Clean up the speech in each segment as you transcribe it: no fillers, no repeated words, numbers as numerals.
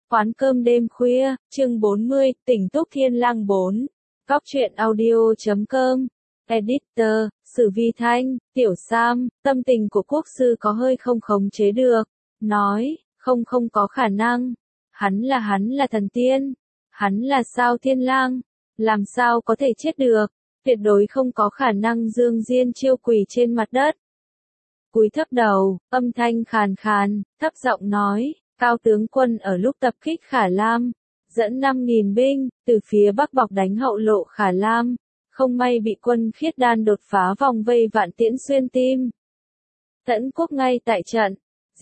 Quán cơm đêm khuya, chương 40, Tỉnh Túc Thiên Lang 4. Góc truyện audio.com. Editor, Sử Vi Thanh, Tiểu Sam, tâm tình của quốc sư có hơi không khống chế được. Nói, không có khả năng. Hắn là thần tiên. Hắn là sao Thiên Lang. Làm sao có thể chết được. Tuyệt đối không có khả năng Dương Diên chiêu quỳ trên mặt đất. Cúi thấp đầu, âm thanh khàn khàn, thấp giọng nói. Cao tướng quân ở lúc tập kích Khả Lam, dẫn 5.000 binh, từ phía bắc bọc đánh hậu lộ Khả Lam, không may bị quân Khiết Đan đột phá vòng vây vạn tiễn xuyên tim. Tẫn quốc ngay tại trận,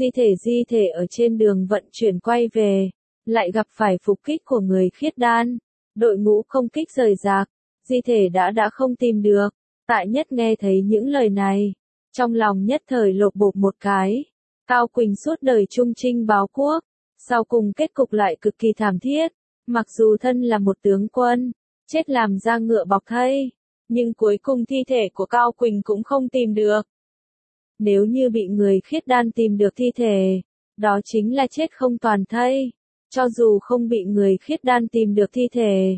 di thể ở trên đường vận chuyển quay về, lại gặp phải phục kích của người Khiết Đan, đội ngũ không kích rời rạc, di thể đã không tìm được. Tại Nhất nghe thấy những lời này, trong lòng nhất thời lột bột một cái. Cao Quỳnh suốt đời trung trinh báo quốc, sau cùng kết cục lại cực kỳ thảm thiết, mặc dù thân là một tướng quân, chết làm da ngựa bọc thây, nhưng cuối cùng thi thể của Cao Quỳnh cũng không tìm được. Nếu như bị người Khiết Đan tìm được thi thể, đó chính là chết không toàn thây, cho dù không bị người Khiết Đan tìm được thi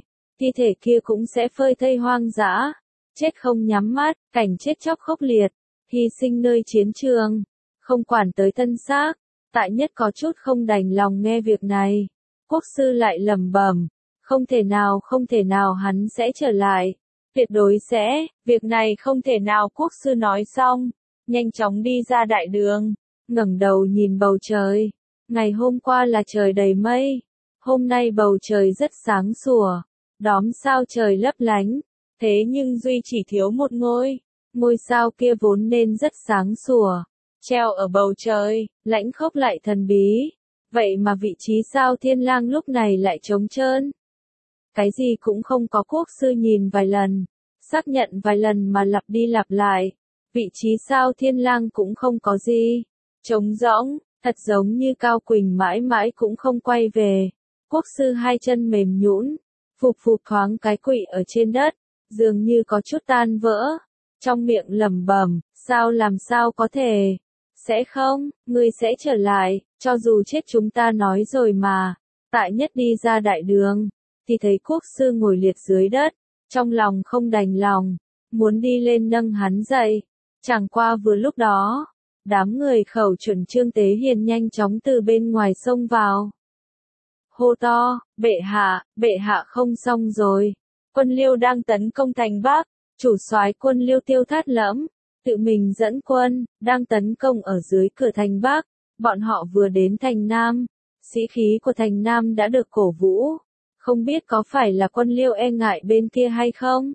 thể kia cũng sẽ phơi thây hoang dã, chết không nhắm mắt, cảnh chết chóc khốc liệt, hy sinh nơi chiến trường. Không quản tới thân xác, Tại Nhất có chút không đành lòng nghe việc này. Quốc sư lại lẩm bẩm, không thể nào hắn sẽ trở lại. Tuyệt đối sẽ, việc này không thể nào. Quốc sư nói xong, nhanh chóng đi ra đại đường, ngẩng đầu nhìn bầu trời. Ngày hôm qua là trời đầy mây, hôm nay bầu trời rất sáng sủa, đóm sao trời lấp lánh, thế nhưng duy chỉ thiếu một ngôi sao kia vốn nên rất sáng sủa. Treo ở bầu trời, lãnh khốc lại thần bí. Vậy mà vị trí sao Thiên Lang lúc này lại trống trơn. Cái gì cũng không có. Quốc sư nhìn vài lần, xác nhận vài lần mà lặp đi lặp lại. Vị trí sao Thiên Lang cũng không có gì. Trống rỗng, thật giống như Cao Quỳnh mãi mãi cũng không quay về. Quốc sư hai chân mềm nhũn, phụp thoáng cái quỵ ở trên đất, dường như có chút tan vỡ. Trong miệng lẩm bẩm, làm sao có thể. Sẽ không, ngươi sẽ trở lại, cho dù chết chúng ta nói rồi mà. Tại Nhất đi ra đại đường, thì thấy quốc sư ngồi liệt dưới đất, trong lòng không đành lòng, muốn đi lên nâng hắn dậy. Chẳng qua vừa lúc đó, đám người khẩu chuẩn Trương Tế Hiền nhanh chóng từ bên ngoài xông vào. Hô to, bệ hạ không xong rồi. Quân Liêu đang tấn công thành Bắc, chủ soái quân Liêu Tiêu Thát Lẫm tự mình dẫn quân, đang tấn công ở dưới cửa thành Bắc. Bọn họ vừa đến thành Nam, sĩ khí của thành Nam đã được cổ vũ. Không biết có phải là quân Liêu e ngại bên kia hay không?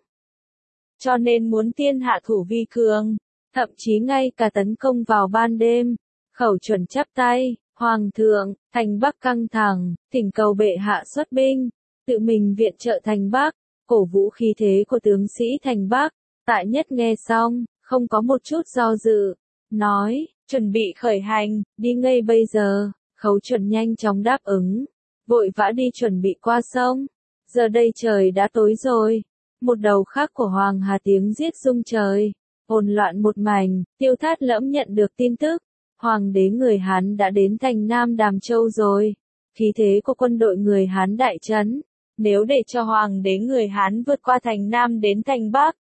Cho nên muốn tiên hạ thủ vi cường, thậm chí ngay cả tấn công vào ban đêm. Khẩu chuẩn chắp tay, Hoàng thượng, thành Bắc căng thẳng, thỉnh cầu bệ hạ xuất binh, tự mình viện trợ thành Bắc, cổ vũ khí thế của tướng sĩ thành Bắc. Tại Nhất nghe xong, không có một chút do dự, nói, chuẩn bị khởi hành, đi ngay bây giờ. Khấu chuẩn nhanh chóng đáp ứng, vội vã đi chuẩn bị qua sông. Giờ đây trời đã tối rồi, một đầu khác của Hoàng Hà tiếng giết rung trời, hỗn loạn một mảnh. Tiêu Thát Lẫm nhận được tin tức, Hoàng đế người Hán đã đến thành Nam Đàm Châu rồi. Khí thế của quân đội người Hán đại trấn, nếu để cho Hoàng đế người Hán vượt qua thành Nam đến thành Bắc,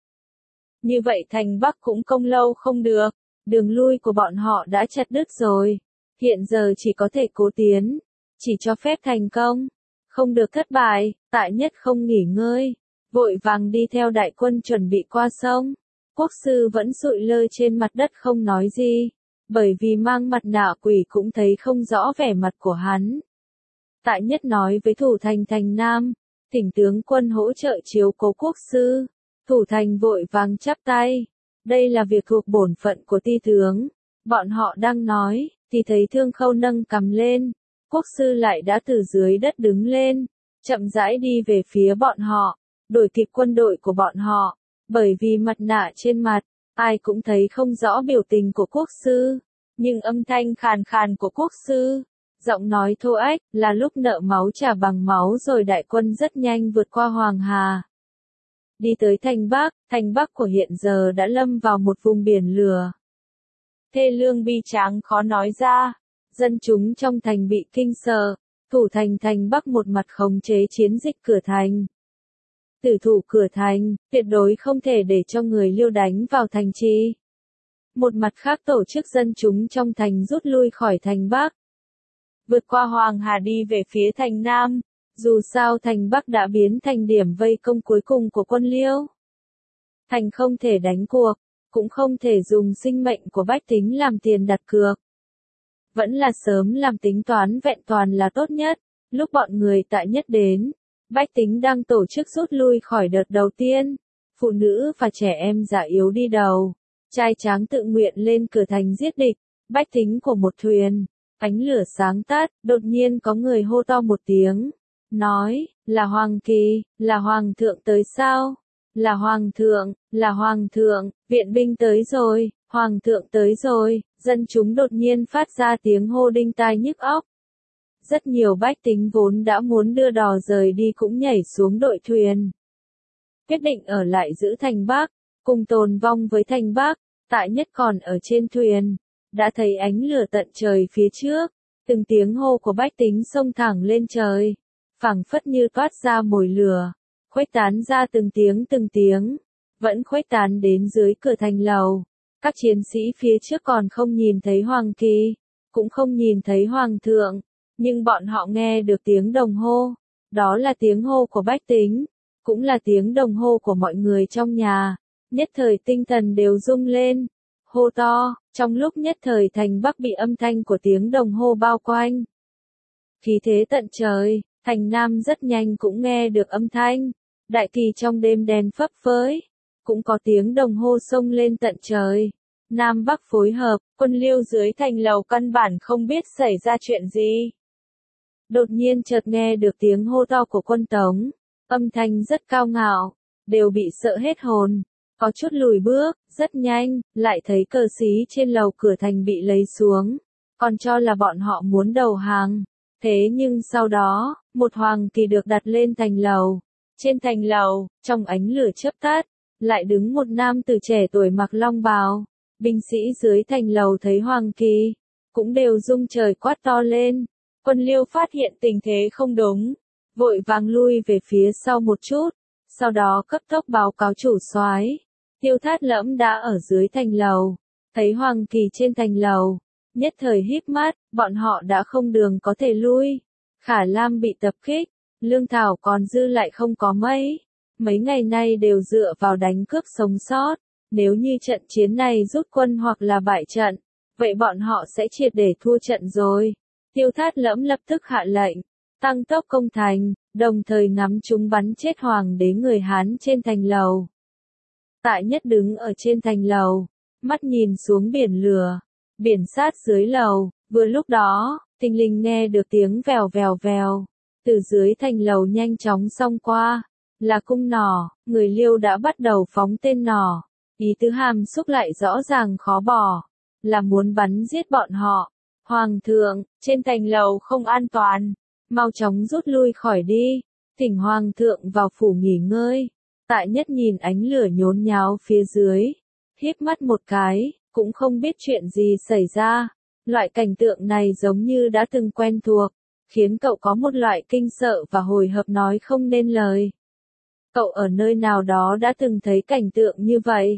như vậy thành Bắc cũng công lâu không được, đường lui của bọn họ đã chặt đứt rồi. Hiện giờ chỉ có thể cố tiến, chỉ cho phép thành công, không được thất bại. Tại Nhất không nghỉ ngơi, vội vàng đi theo đại quân chuẩn bị qua sông. Quốc sư vẫn sụi lơ trên mặt đất không nói gì, bởi vì mang mặt nạ quỷ cũng thấy không rõ vẻ mặt của hắn. Tại Nhất nói với thủ thành thành Nam, thỉnh tướng quân hỗ trợ chiếu cố quốc sư. Thủ thành vội vàng chắp tay, đây là việc thuộc bổn phận của ti tướng. Bọn họ đang nói, thì thấy Thương Khâu nâng cằm lên, quốc sư lại đã từ dưới đất đứng lên, chậm rãi đi về phía bọn họ, đuổi kịp quân đội của bọn họ. Bởi vì mặt nạ trên mặt, ai cũng thấy không rõ biểu tình của quốc sư, nhưng âm thanh khàn khàn của quốc sư, giọng nói thô ách, là lúc nợ máu trả bằng máu rồi. Đại quân rất nhanh vượt qua Hoàng Hà, đi tới thành Bắc của hiện giờ đã lâm vào một vùng biển lửa. Thê lương bi tráng khó nói ra, dân chúng trong thành bị kinh sợ, thủ thành thành Bắc một mặt khống chế chiến dịch cửa thành. Tử thủ cửa thành, tuyệt đối không thể để cho người Liêu đánh vào thành trì. Một mặt khác tổ chức dân chúng trong thành rút lui khỏi thành Bắc. Vượt qua Hoàng Hà đi về phía thành Nam, dù sao thành Bắc đã biến thành điểm vây công cuối cùng của quân Liêu. Thành không thể đánh cuộc, cũng không thể dùng sinh mệnh của bách tính làm tiền đặt cược. Vẫn là sớm làm tính toán vẹn toàn là tốt nhất, lúc bọn người tại Nhất đến, bách tính đang tổ chức rút lui khỏi đợt đầu tiên, phụ nữ và trẻ em già yếu đi đầu, trai tráng tự nguyện lên cửa thành giết địch, bách tính của một thuyền, ánh lửa sáng tắt, đột nhiên có người hô to một tiếng, nói, là Hoàng Kỳ, là Hoàng thượng tới sao? Là Hoàng thượng, viện binh tới rồi, Hoàng thượng tới rồi, dân chúng đột nhiên phát ra tiếng hô đinh tai nhức óc. Rất nhiều bách tính vốn đã muốn đưa đò rời đi cũng nhảy xuống đội thuyền. Quyết định ở lại giữ thành Bắc, cùng tồn vong với thành Bắc, tại Nhất còn ở trên thuyền, đã thấy ánh lửa tận trời phía trước, từng tiếng hô của bách tính xông thẳng lên trời, phảng phất như toát ra mồi lửa, khuếch tán ra từng tiếng, vẫn khuếch tán đến dưới cửa thành lầu. Các chiến sĩ phía trước còn không nhìn thấy Hoàng Kỳ, cũng không nhìn thấy Hoàng thượng, nhưng bọn họ nghe được tiếng đồng hô, đó là tiếng hô của bách tính, cũng là tiếng đồng hô của mọi người trong nhà, nhất thời tinh thần đều rung lên, hô to, trong lúc nhất thời thành Bắc bị âm thanh của tiếng đồng hô bao quanh. Khí thế tận trời, thành Nam rất nhanh cũng nghe được âm thanh, đại kỳ trong đêm đen phấp phới, cũng có tiếng đồng hô xông lên tận trời. Nam Bắc phối hợp, quân Liêu dưới thành lầu căn bản không biết xảy ra chuyện gì. Đột nhiên chợt nghe được tiếng hô to của quân Tống, âm thanh rất cao ngạo, đều bị sợ hết hồn, có chút lùi bước, rất nhanh, lại thấy cờ xí trên lầu cửa thành bị lấy xuống, còn cho là bọn họ muốn đầu hàng. Thế nhưng sau đó, một Hoàng Kỳ được đặt lên thành lầu. Trên thành lầu, trong ánh lửa chớp tắt, lại đứng một nam tử trẻ tuổi mặc long bào. Binh sĩ dưới thành lầu thấy Hoàng Kỳ, cũng đều rung trời quát to lên. Quân Liêu phát hiện tình thế không đúng, vội vàng lui về phía sau một chút, sau đó cấp tốc báo cáo chủ soái. Tiêu Thát Lẫm đã ở dưới thành lầu, thấy Hoàng Kỳ trên thành lầu, nhất thời híp mắt, bọn họ đã không đường có thể lui. Khả Lam bị tập kích, lương thảo còn dư lại không có mấy ngày nay đều dựa vào đánh cướp sống sót. Nếu như trận chiến này rút quân hoặc là bại trận, vậy bọn họ sẽ triệt để thua trận rồi. Tiêu Thát Lẫm lập tức hạ lệnh, tăng tốc công thành, đồng thời ngắm chúng bắn chết hoàng đế người Hán trên thành lầu. Tại Nhất đứng ở trên thành lầu, mắt nhìn xuống biển lửa, biển sát dưới lầu, vừa lúc đó, thình lình nghe được tiếng vèo vèo vèo, từ dưới thành lầu nhanh chóng xông qua, là cung nỏ, người Liêu đã bắt đầu phóng tên nỏ. Ý tứ hàm xúc lại rõ ràng khó bỏ, là muốn bắn giết bọn họ. Hoàng thượng, trên thành lầu không an toàn, mau chóng rút lui khỏi đi, thỉnh Hoàng thượng vào phủ nghỉ ngơi. Tại Nhất nhìn ánh lửa nhốn nháo phía dưới, híp mắt một cái, cũng không biết chuyện gì xảy ra. Loại cảnh tượng này giống như đã từng quen thuộc, khiến cậu có một loại kinh sợ và hồi hộp nói không nên lời. Cậu ở nơi nào đó đã từng thấy cảnh tượng như vậy,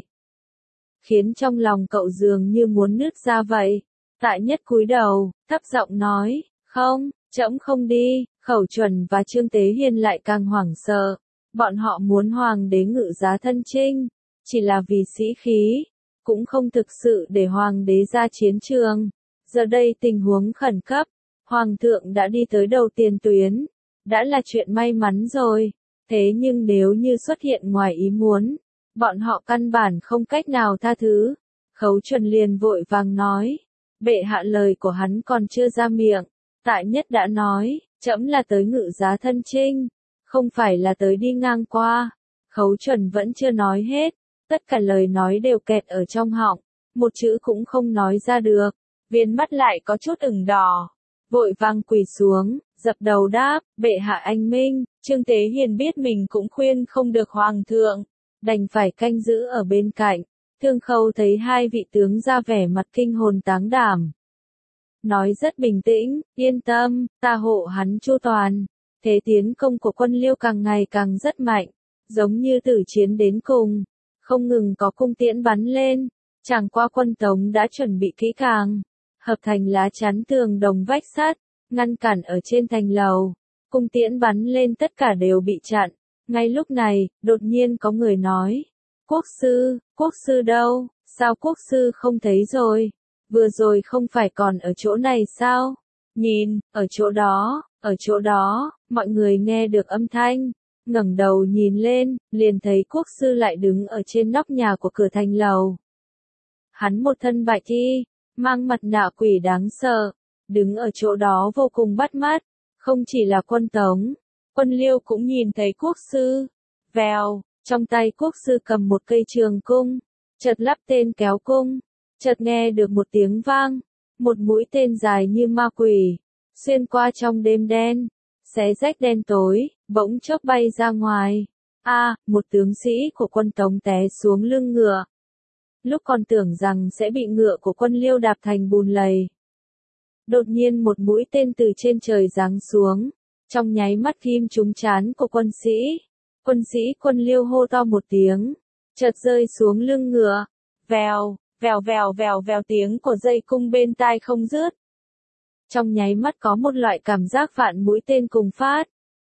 khiến trong lòng cậu dường như muốn nứt ra vậy. Tại Nhất cúi đầu, thấp giọng nói, không, trẫm không đi. Khẩu Chuẩn và Trương Tế Hiền lại càng hoảng sợ, bọn họ muốn hoàng đế ngự giá thân chinh, chỉ là vì sĩ khí, cũng không thực sự để hoàng đế ra chiến trường. Giờ đây tình huống khẩn cấp, hoàng thượng đã đi tới đầu tiền tuyến, đã là chuyện may mắn rồi, thế nhưng nếu như xuất hiện ngoài ý muốn, bọn họ căn bản không cách nào tha thứ. Khấu Chuẩn liền vội vàng nói, bệ hạ lời của hắn còn chưa ra miệng, Tại Nhất đã nói, trẫm là tới ngự giá thân chinh, không phải là tới đi ngang qua. Khấu Chuẩn vẫn chưa nói hết, tất cả lời nói đều kẹt ở trong họng, một chữ cũng không nói ra được, viên mắt lại có chút ửng đỏ, vội vàng quỳ xuống, dập đầu đáp, bệ hạ anh minh. Trương Tế Hiền biết mình cũng khuyên không được hoàng thượng, đành phải canh giữ ở bên cạnh. Thương Khâu thấy hai vị tướng ra vẻ mặt kinh hồn táng đảm, nói rất bình tĩnh, yên tâm, ta hộ hắn chu toàn. Thế tiến công của quân Liêu càng ngày càng rất mạnh, giống như tử chiến đến cùng, không ngừng có cung tiễn bắn lên, chẳng qua quân Tống đã chuẩn bị kỹ càng, hợp thành lá chắn tường đồng vách sắt, ngăn cản ở trên thành lầu, cung tiễn bắn lên tất cả đều bị chặn. Ngay lúc này, đột nhiên có người nói, quốc sư đâu, sao quốc sư không thấy rồi, vừa rồi không phải còn ở chỗ này sao, nhìn, ở chỗ đó, mọi người nghe được âm thanh, ngẩng đầu nhìn lên, liền thấy quốc sư lại đứng ở trên nóc nhà của cửa thành lầu. Hắn một thân bạch y, mang mặt nạ quỷ đáng sợ, đứng ở chỗ đó vô cùng bắt mắt, không chỉ là quân Tống, quân Liêu cũng nhìn thấy quốc sư. Vèo, trong tay quốc sư cầm một cây trường cung, chợt lắp tên kéo cung, chợt nghe được một tiếng vang, một mũi tên dài như ma quỷ, xuyên qua trong đêm đen, xé rách đen tối, bỗng chốc bay ra ngoài. Một tướng sĩ của quân Tống té xuống lưng ngựa. Lúc còn tưởng rằng sẽ bị ngựa của quân Liêu đạp thành bùn lầy. Đột nhiên một mũi tên từ trên trời giáng xuống, trong nháy mắt ghim trúng trán của quân sĩ. Quân Liêu hô to một tiếng, chợt rơi xuống lưng ngựa. Vèo, vèo vèo vèo vèo, tiếng của dây cung bên tai không dứt. Trong nháy mắt có một loại cảm giác vạn mũi tên cùng phát.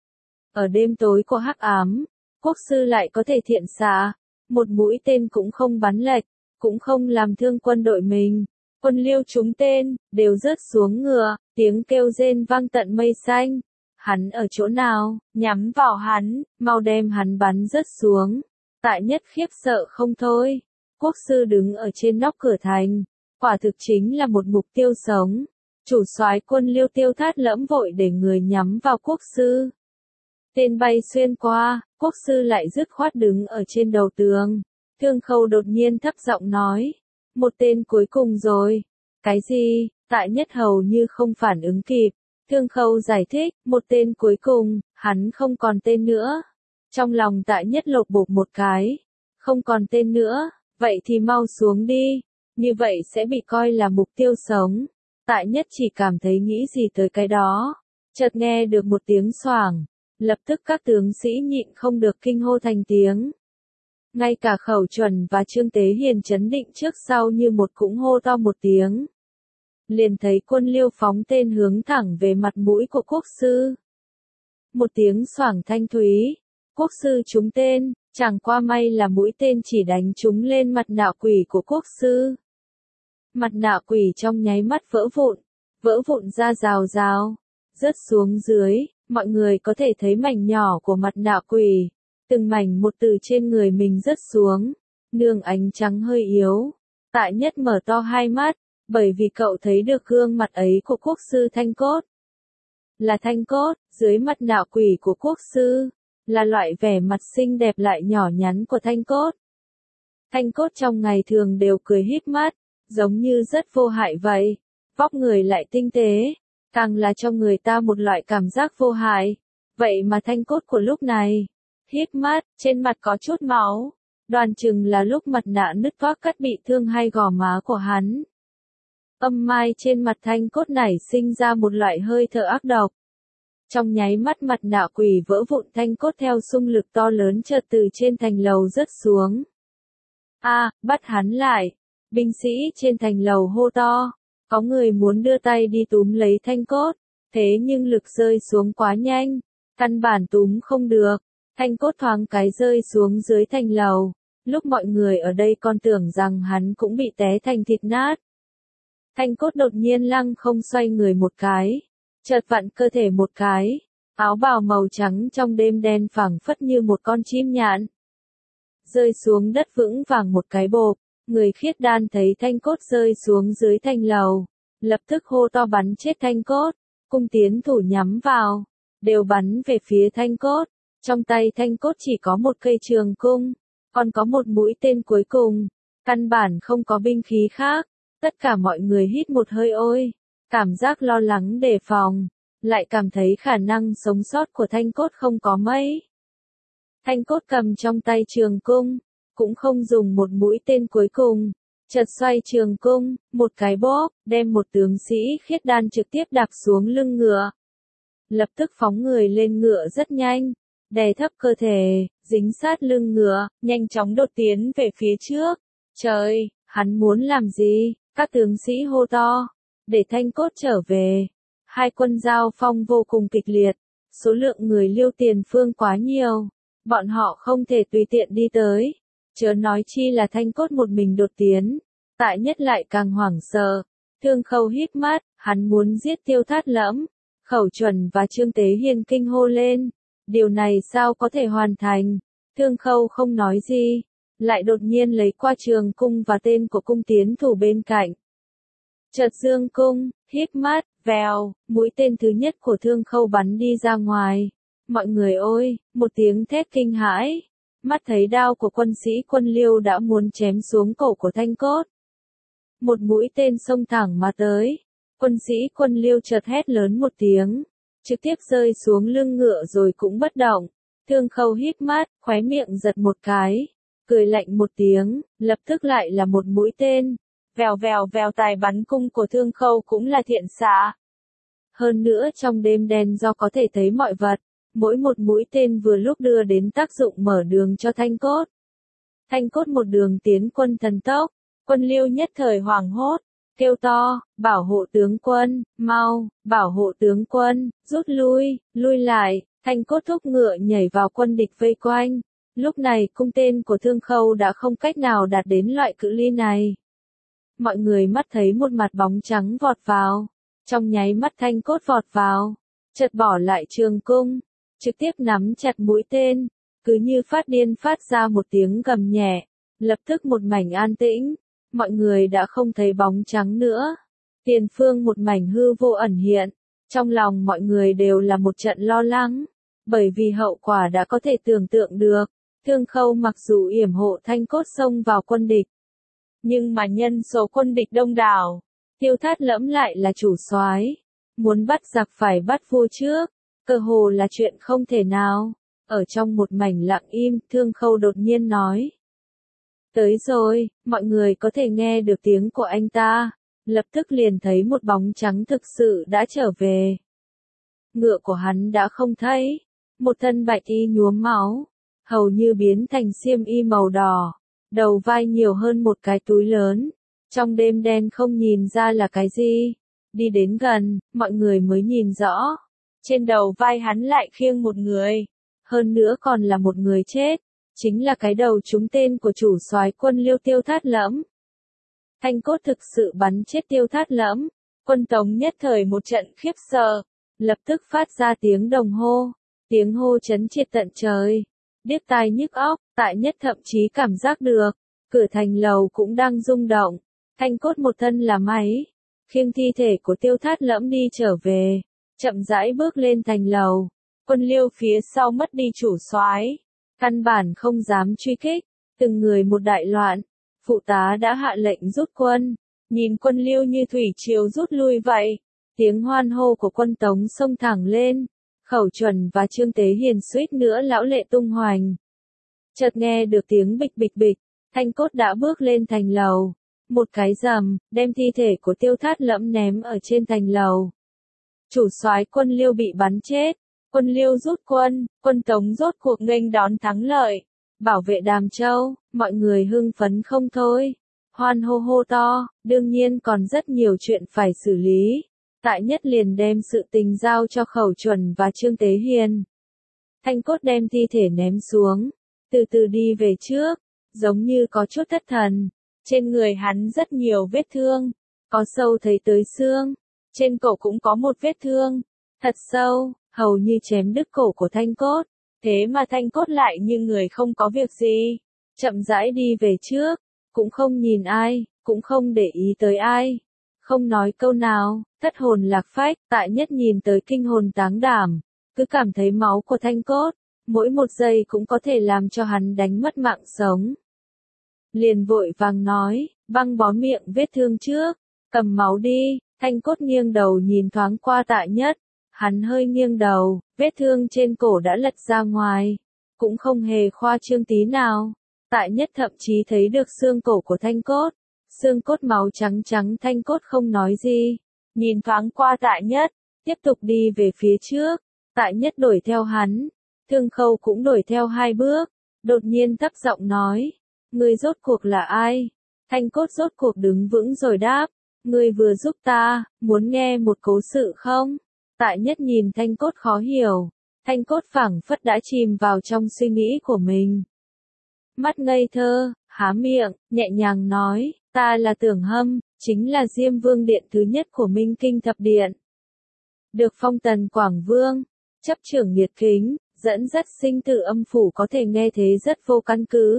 Ở đêm tối của hắc ám, quốc sư lại có thể thiện xạ, một mũi tên cũng không bắn lệch, cũng không làm thương quân đội mình. Quân Liêu trúng tên, đều rớt xuống ngựa, tiếng kêu rên vang tận mây xanh. Hắn ở chỗ nào, nhắm vào hắn, mau đem hắn bắn rớt xuống. Tại Nhất khiếp sợ không thôi. Quốc sư đứng ở trên nóc cửa thành, quả thực chính là một mục tiêu sống. Chủ soái quân Liêu tiêu thát lẫm vội để người nhắm vào quốc sư. Tên bay xuyên qua, quốc sư lại dứt khoát đứng ở trên đầu tường. Thương Khâu đột nhiên thấp giọng nói, một tên cuối cùng rồi. Cái gì? Tại Nhất hầu như không phản ứng kịp. Thương Khâu giải thích, một tên cuối cùng, hắn không còn tên nữa. Trong lòng Tại Nhất lột bột một cái, không còn tên nữa, vậy thì mau xuống đi, như vậy sẽ bị coi là mục tiêu sống. Tại Nhất chỉ cảm thấy nghĩ gì tới cái đó, chợt nghe được một tiếng xoảng, lập tức các tướng sĩ nhịn không được kinh hô thành tiếng. Ngay cả Khẩu Chuẩn và Trương Tế Hiền chấn định trước sau như một cũng hô to một tiếng. Liền thấy quân Liêu phóng tên hướng thẳng về mặt mũi của quốc sư. Một tiếng xoảng thanh thúy, quốc sư trúng tên, chẳng qua may là mũi tên chỉ đánh trúng lên mặt nạ quỷ của quốc sư. Mặt nạ quỷ trong nháy mắt vỡ vụn ra rào rào, rớt xuống dưới, mọi người có thể thấy mảnh nhỏ của mặt nạ quỷ, từng mảnh một từ trên người mình rớt xuống, nương ánh trắng hơi yếu. Tại Nhất mở to hai mắt, bởi vì cậu thấy được gương mặt ấy của quốc sư Thanh Cốt. Là Thanh Cốt, dưới mặt nạ quỷ của quốc sư, là loại vẻ mặt xinh đẹp lại nhỏ nhắn của Thanh Cốt. Thanh Cốt trong ngày thường đều cười híp mắt, giống như rất vô hại vậy, vóc người lại tinh tế, càng là cho người ta một loại cảm giác vô hại. Vậy mà Thanh Cốt của lúc này, híp mắt, trên mặt có chút máu, đoán chừng là lúc mặt nạ nứt toác cắt bị thương hay gò má của hắn. Âm mai trên mặt Thanh Cốt nảy sinh ra một loại hơi thở ác độc. Trong nháy mắt mặt nạ quỷ vỡ vụn, Thanh Cốt theo xung lực to lớn chợt từ trên thành lầu rớt xuống. Bắt hắn lại! Binh sĩ trên thành lầu hô to. Có người muốn đưa tay đi túm lấy Thanh Cốt, thế nhưng lực rơi xuống quá nhanh, căn bản túm không được. Thanh Cốt thoáng cái rơi xuống dưới thành lầu, lúc mọi người ở đây còn tưởng rằng hắn cũng bị té thành thịt nát. Thanh Cốt đột nhiên lăng không xoay người một cái, chợt vặn cơ thể một cái, áo bào màu trắng trong đêm đen phảng phất như một con chim nhạn. Rơi xuống đất vững vàng một cái bộp, người khiết đan thấy Thanh Cốt rơi xuống dưới thành lầu, lập tức hô to bắn chết Thanh Cốt, cung tiến thủ nhắm vào, đều bắn về phía Thanh Cốt. Trong tay Thanh Cốt chỉ có một cây trường cung, còn có một mũi tên cuối cùng, căn bản không có binh khí khác. Tất cả mọi người hít một hơi ôi, cảm giác lo lắng đề phòng, lại cảm thấy khả năng sống sót của Thanh Cốt không có mấy. Thanh Cốt cầm trong tay trường cung, cũng không dùng một mũi tên cuối cùng, Chợt xoay trường cung, một cái bóp, đem một tướng sĩ khiết đan trực tiếp đạp xuống lưng ngựa. Lập tức phóng người lên ngựa rất nhanh, đè thấp cơ thể, dính sát lưng ngựa, nhanh chóng đột tiến về phía trước. Trời, hắn muốn làm gì? Các tướng sĩ hô to, để Thanh Cốt trở về. Hai quân giao phong vô cùng kịch liệt, số lượng người Liêu Tiền Phương quá nhiều, bọn họ không thể tùy tiện đi tới, chớ nói chi là Thanh Cốt một mình đột tiến. Tại Nhất lại càng hoảng sợ, Thương Khâu híp mắt, hắn muốn giết Tiêu Thát Lẫm. Khẩu Chuẩn và Trương Tế Hiền kinh hô lên, điều này sao có thể hoàn thành? Thương Khâu không nói gì, lại đột nhiên lấy qua trường cung và tên của cung tiến thủ bên cạnh. Chợt dương cung, híp mắt, vèo, mũi tên thứ nhất của Thương Khâu bắn đi ra ngoài. Mọi người ôi, một tiếng thét kinh hãi, mắt thấy đao của quân sĩ quân Liêu đã muốn chém xuống cổ của Thanh Cốt. Một mũi tên xông thẳng mà tới, quân sĩ quân Liêu chợt hét lớn một tiếng, trực tiếp rơi xuống lưng ngựa rồi cũng bất động. Thương Khâu híp mắt, khóe miệng giật một cái, cười lạnh một tiếng, lập tức lại là một mũi tên. Vèo vèo vèo, tài bắn cung của Thương Khâu cũng là thiện xạ. Hơn nữa trong đêm đen do có thể thấy mọi vật, mỗi một mũi tên vừa lúc đưa đến tác dụng mở đường cho Thanh Cốt. Thanh Cốt một đường tiến quân thần tốc, quân Liêu nhất thời hoảng hốt, kêu to, bảo hộ tướng quân, mau, bảo hộ tướng quân, rút lui, lui lại. Thanh Cốt thúc ngựa nhảy vào quân địch vây quanh. Lúc này cung tên của Thương Khâu đã không cách nào đạt đến loại cự ly này. Mọi người mắt thấy một mặt bóng trắng vọt vào, trong nháy mắt Thanh Cốt vọt vào, chợt bỏ lại trường cung, trực tiếp nắm chặt mũi tên, cứ như phát điên phát ra một tiếng gầm nhẹ, lập tức một mảnh an tĩnh, mọi người đã không thấy bóng trắng nữa. Tiền phương một mảnh hư vô ẩn hiện, trong lòng mọi người đều là một trận lo lắng, bởi vì hậu quả đã có thể tưởng tượng được. Thương Khâu mặc dù yểm hộ Thanh Cốt xông vào quân địch, nhưng mà nhân số quân địch đông đảo, Tiêu Thát Lẫm lại là chủ soái, muốn bắt giặc phải bắt vua trước, cơ hồ là chuyện không thể nào. Ở trong một mảnh lặng im, Thương Khâu đột nhiên nói: tới rồi, mọi người có thể nghe được tiếng của anh ta, lập tức liền thấy một bóng trắng thực sự đã trở về. Ngựa của hắn đã không thấy, một thân bạch y nhuốm máu, hầu như biến thành xiêm y màu đỏ, đầu vai nhiều hơn một cái túi lớn, trong đêm đen không nhìn ra là cái gì. Đi đến gần, mọi người mới nhìn rõ, trên đầu vai hắn lại khiêng một người, hơn nữa còn là một người chết, chính là cái đầu trúng tên của chủ soái quân Liêu Tiêu Thát Lẫm. Thanh Cốt thực sự bắn chết Tiêu Thát Lẫm, quân Tống nhất thời một trận khiếp sợ, lập tức phát ra tiếng đồng hô, tiếng hô chấn triệt tận trời, điếc tai nhức óc. Tại Nhất thậm chí cảm giác được, cửa thành lầu cũng đang rung động. Thanh Cốt một thân là máy, khiêng thi thể của Tiêu Thát Lẫm đi trở về, chậm rãi bước lên thành lầu. Quân Liêu phía sau mất đi chủ soái, căn bản không dám truy kích, từng người một đại loạn. Phụ tá đã hạ lệnh rút quân, nhìn quân Liêu như thủy triều rút lui vậy, tiếng hoan hô của quân Tống xông thẳng lên. Khẩu Chuẩn và Trương Tế Hiền suýt nữa lão lệ tung hoành. Chợt nghe được tiếng bịch bịch bịch, Thanh Cốt đã bước lên thành lầu, một cái rầm, đem thi thể của Tiêu Thát Lẫm ném ở trên thành lầu. Chủ soái quân Liêu bị bắn chết, quân Liêu rút quân, quân Tống rốt cuộc nghênh đón thắng lợi, bảo vệ Đàm Châu, mọi người hưng phấn không thôi, hoan hô hô to, đương nhiên còn rất nhiều chuyện phải xử lý. Tại Nhất liền đem sự tình giao cho Khẩu Chuẩn và Trương Tế Hiền. Thanh Cốt đem thi thể ném xuống, từ từ đi về trước, giống như có chút thất thần. Trên người hắn rất nhiều vết thương, có sâu thấy tới xương, trên cổ cũng có một vết thương, thật sâu, hầu như chém đứt cổ của Thanh Cốt. Thế mà Thanh Cốt lại như người không có việc gì, chậm rãi đi về trước, cũng không nhìn ai, cũng không để ý tới ai, không nói câu nào, thất hồn lạc phách. Tại Nhất nhìn tới kinh hồn táng đảm, cứ cảm thấy máu của Thanh Cốt, mỗi một giây cũng có thể làm cho hắn đánh mất mạng sống. Liền vội vàng nói, băng bó miệng vết thương trước, cầm máu đi. Thanh Cốt nghiêng đầu nhìn thoáng qua Tại Nhất, hắn hơi nghiêng đầu, vết thương trên cổ đã lật ra ngoài, cũng không hề khoa trương tí nào. Tại Nhất thậm chí thấy được xương cổ của Thanh Cốt, xương cốt máu trắng trắng Thanh Cốt không nói gì, nhìn thoáng qua Tạ Nhất, tiếp tục đi về phía trước. Tạ Nhất đuổi theo hắn, Thương Khâu cũng đuổi theo 2 bước, đột nhiên thấp giọng nói, ngươi rốt cuộc là ai? Thanh Cốt rốt cuộc đứng vững rồi đáp, ngươi vừa giúp ta, muốn nghe một cố sự không? Tạ Nhất nhìn Thanh Cốt khó hiểu, Thanh Cốt phảng phất đã chìm vào trong suy nghĩ của mình. Mắt ngây thơ, há miệng, nhẹ nhàng nói, ta là Tưởng Hâm, chính là Diêm Vương điện thứ nhất của Minh Kinh Thập Điện. Được phong tần Quảng Vương, chấp trưởng Nghiệt Kính, dẫn dắt sinh tử âm phủ, có thể nghe thế rất vô căn cứ.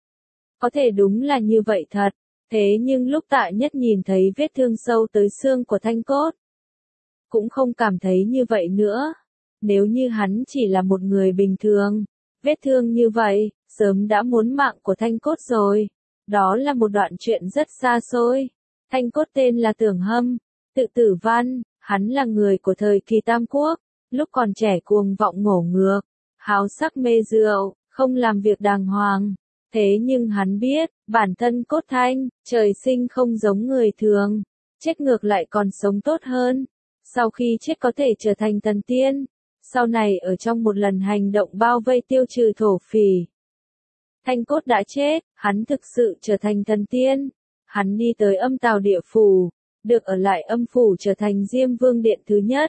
Có thể đúng là như vậy thật, thế nhưng lúc Tạ Nhất nhìn thấy vết thương sâu tới xương của Thanh Cốt, cũng không cảm thấy như vậy nữa. Nếu như hắn chỉ là một người bình thường, vết thương như vậy, sớm đã muốn mạng của Thanh Cốt rồi. Đó là một đoạn chuyện rất xa xôi. Thanh Cốt tên là Tưởng Hâm, tự tử văn, hắn là người của thời kỳ Tam Quốc, lúc còn trẻ cuồng vọng ngổ ngược, háo sắc mê rượu, không làm việc đàng hoàng. Thế nhưng hắn biết, bản thân Cốt Thanh, trời sinh không giống người thường, chết ngược lại còn sống tốt hơn. Sau khi chết có thể trở thành thần tiên, sau này ở trong một lần hành động bao vây tiêu trừ thổ phỉ. Thanh Cốt đã chết, hắn thực sự trở thành thần tiên. Hắn đi tới âm tào địa phủ, được ở lại âm phủ trở thành Diêm Vương điện thứ nhất.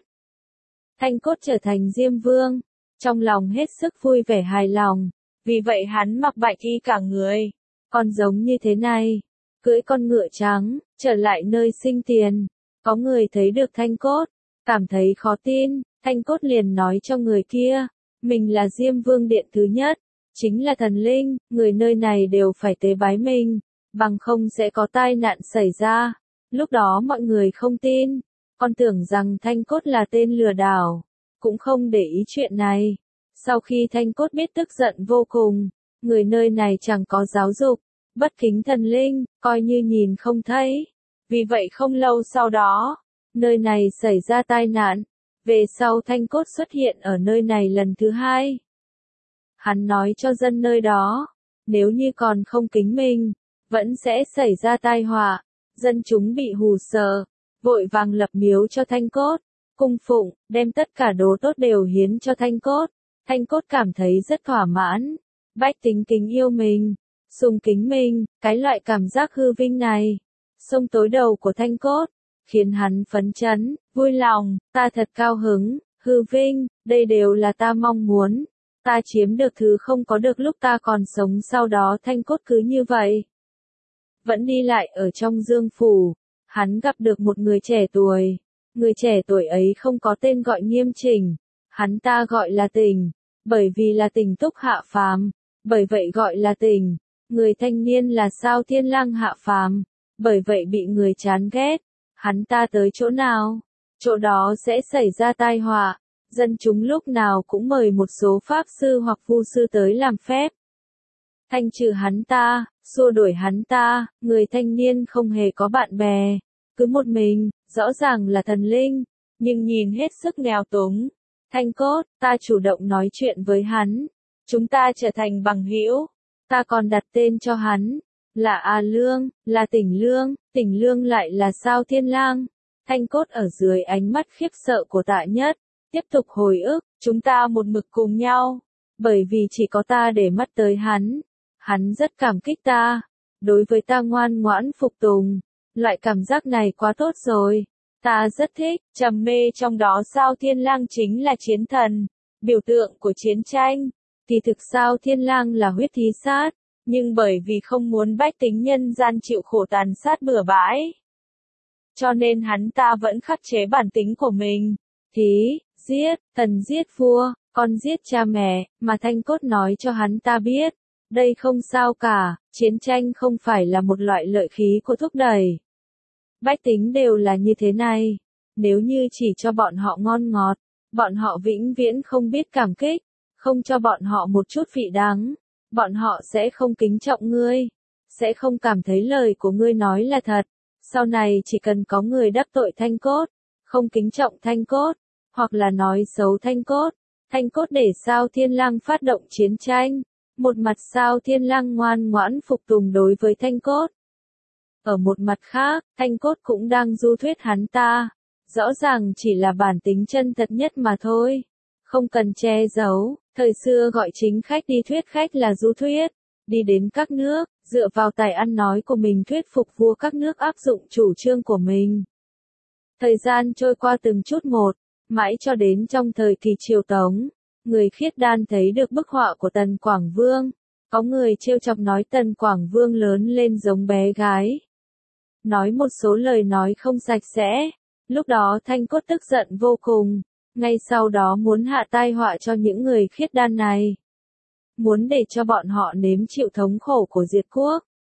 Thanh Cốt trở thành Diêm Vương, trong lòng hết sức vui vẻ hài lòng, vì vậy hắn mặc bạch y cả người, còn giống như thế này, cưỡi con ngựa trắng, trở lại nơi sinh tiền. Có người thấy được Thanh Cốt, cảm thấy khó tin, Thanh Cốt liền nói cho người kia, mình là Diêm Vương điện thứ nhất, chính là thần linh, người nơi này đều phải tế bái mình, bằng không sẽ có tai nạn xảy ra. Lúc đó mọi người không tin, còn tưởng rằng Thanh Cốt là tên lừa đảo, cũng không để ý chuyện này. Sau khi Thanh Cốt biết, tức giận vô cùng, người nơi này chẳng có giáo dục, bất kính thần linh, coi như nhìn không thấy. Vì vậy không lâu sau đó, nơi này xảy ra tai nạn, về sau Thanh Cốt xuất hiện ở nơi này lần thứ 2. Hắn nói cho dân nơi đó, nếu như còn không kính mình, vẫn sẽ xảy ra tai họa. Dân chúng bị hù sợ, vội vàng lập miếu cho Thanh Cốt, cung phụng, đem tất cả đồ tốt đều hiến cho Thanh Cốt. Thanh Cốt cảm thấy rất thỏa mãn, bách tính kính yêu mình, sùng kính mình, cái loại cảm giác hư vinh này, xông tối đầu của Thanh Cốt, khiến hắn phấn chấn, vui lòng, ta thật cao hứng, hư vinh, đây đều là ta mong muốn. Ta chiếm được thứ không có được lúc ta còn sống. Sau đó Thanh Cốt cứ như vậy, vẫn đi lại ở trong Dương phủ. Hắn gặp được một người trẻ tuổi. Người trẻ tuổi ấy không có tên gọi nghiêm chỉnh, hắn ta gọi là Tình, bởi vì là tình túc hạ phàm, bởi vậy gọi là Tình. Người thanh niên là Sao Thiên Lang hạ phàm, bởi vậy bị người chán ghét. Hắn ta tới chỗ nào, chỗ đó sẽ xảy ra tai họa. Dân chúng lúc nào cũng mời một số pháp sư hoặc vu sư tới làm phép, thanh trừ hắn ta, xua đuổi hắn ta. Người thanh niên không hề có bạn bè, cứ một mình, rõ ràng là thần linh, nhưng nhìn hết sức nghèo túng. Thanh Cốt, ta chủ động nói chuyện với hắn, chúng ta trở thành bằng hữu. Ta còn đặt tên cho hắn là A Lương, là Tỉnh Lương, Tỉnh Lương lại là Sao Thiên Lang. Thanh Cốt ở dưới ánh mắt khiếp sợ của Tạ Nhất, tiếp tục hồi ức, chúng ta một mực cùng nhau, bởi vì chỉ có ta để mắt tới hắn. Hắn rất cảm kích ta, đối với ta ngoan ngoãn phục tùng, loại cảm giác này quá tốt rồi. Ta rất thích, trầm mê trong đó. Sao Thiên Lang chính là chiến thần, biểu tượng của chiến tranh. Thì thực Sao Thiên Lang là huyết thí sát, nhưng bởi vì không muốn bách tính nhân gian chịu khổ tàn sát bừa bãi, cho nên hắn ta vẫn khắc chế bản tính của mình. Thí, giết, tần giết vua, con giết cha mẹ, mà Thanh Cốt nói cho hắn ta biết, đây không sao cả, chiến tranh không phải là một loại lợi khí của thúc đẩy. Bách tính đều là như thế này, nếu như chỉ cho bọn họ ngon ngọt, bọn họ vĩnh viễn không biết cảm kích, không cho bọn họ một chút vị đắng, bọn họ sẽ không kính trọng ngươi, sẽ không cảm thấy lời của ngươi nói là thật. Sau này chỉ cần có người đắc tội Thanh Cốt, không kính trọng Thanh Cốt, hoặc là nói xấu Thanh Cốt để Sao Thiên Lang phát động chiến tranh. Một mặt Sao Thiên Lang ngoan ngoãn phục tùng đối với Thanh Cốt, Ở một mặt khác, Thanh Cốt cũng đang du thuyết hắn ta. Rõ ràng chỉ là bản tính chân thật nhất mà thôi. Không cần che giấu, thời xưa gọi chính khách đi thuyết khách là du thuyết. Đi đến các nước, dựa vào tài ăn nói của mình thuyết phục vua các nước áp dụng chủ trương của mình. Thời gian trôi qua từng chút một, mãi cho đến trong thời kỳ Triều Tống, người khiết đan thấy được bức họa của Tần Quảng Vương. Có người trêu chọc nói Tần Quảng Vương lớn lên giống bé gái. Nói một số lời nói không sạch sẽ. Lúc đó Thanh Cốt tức giận vô cùng, ngay sau đó muốn hạ tai họa cho những người khiết đan này. Muốn để cho bọn họ nếm chịu thống khổ của diệt quốc.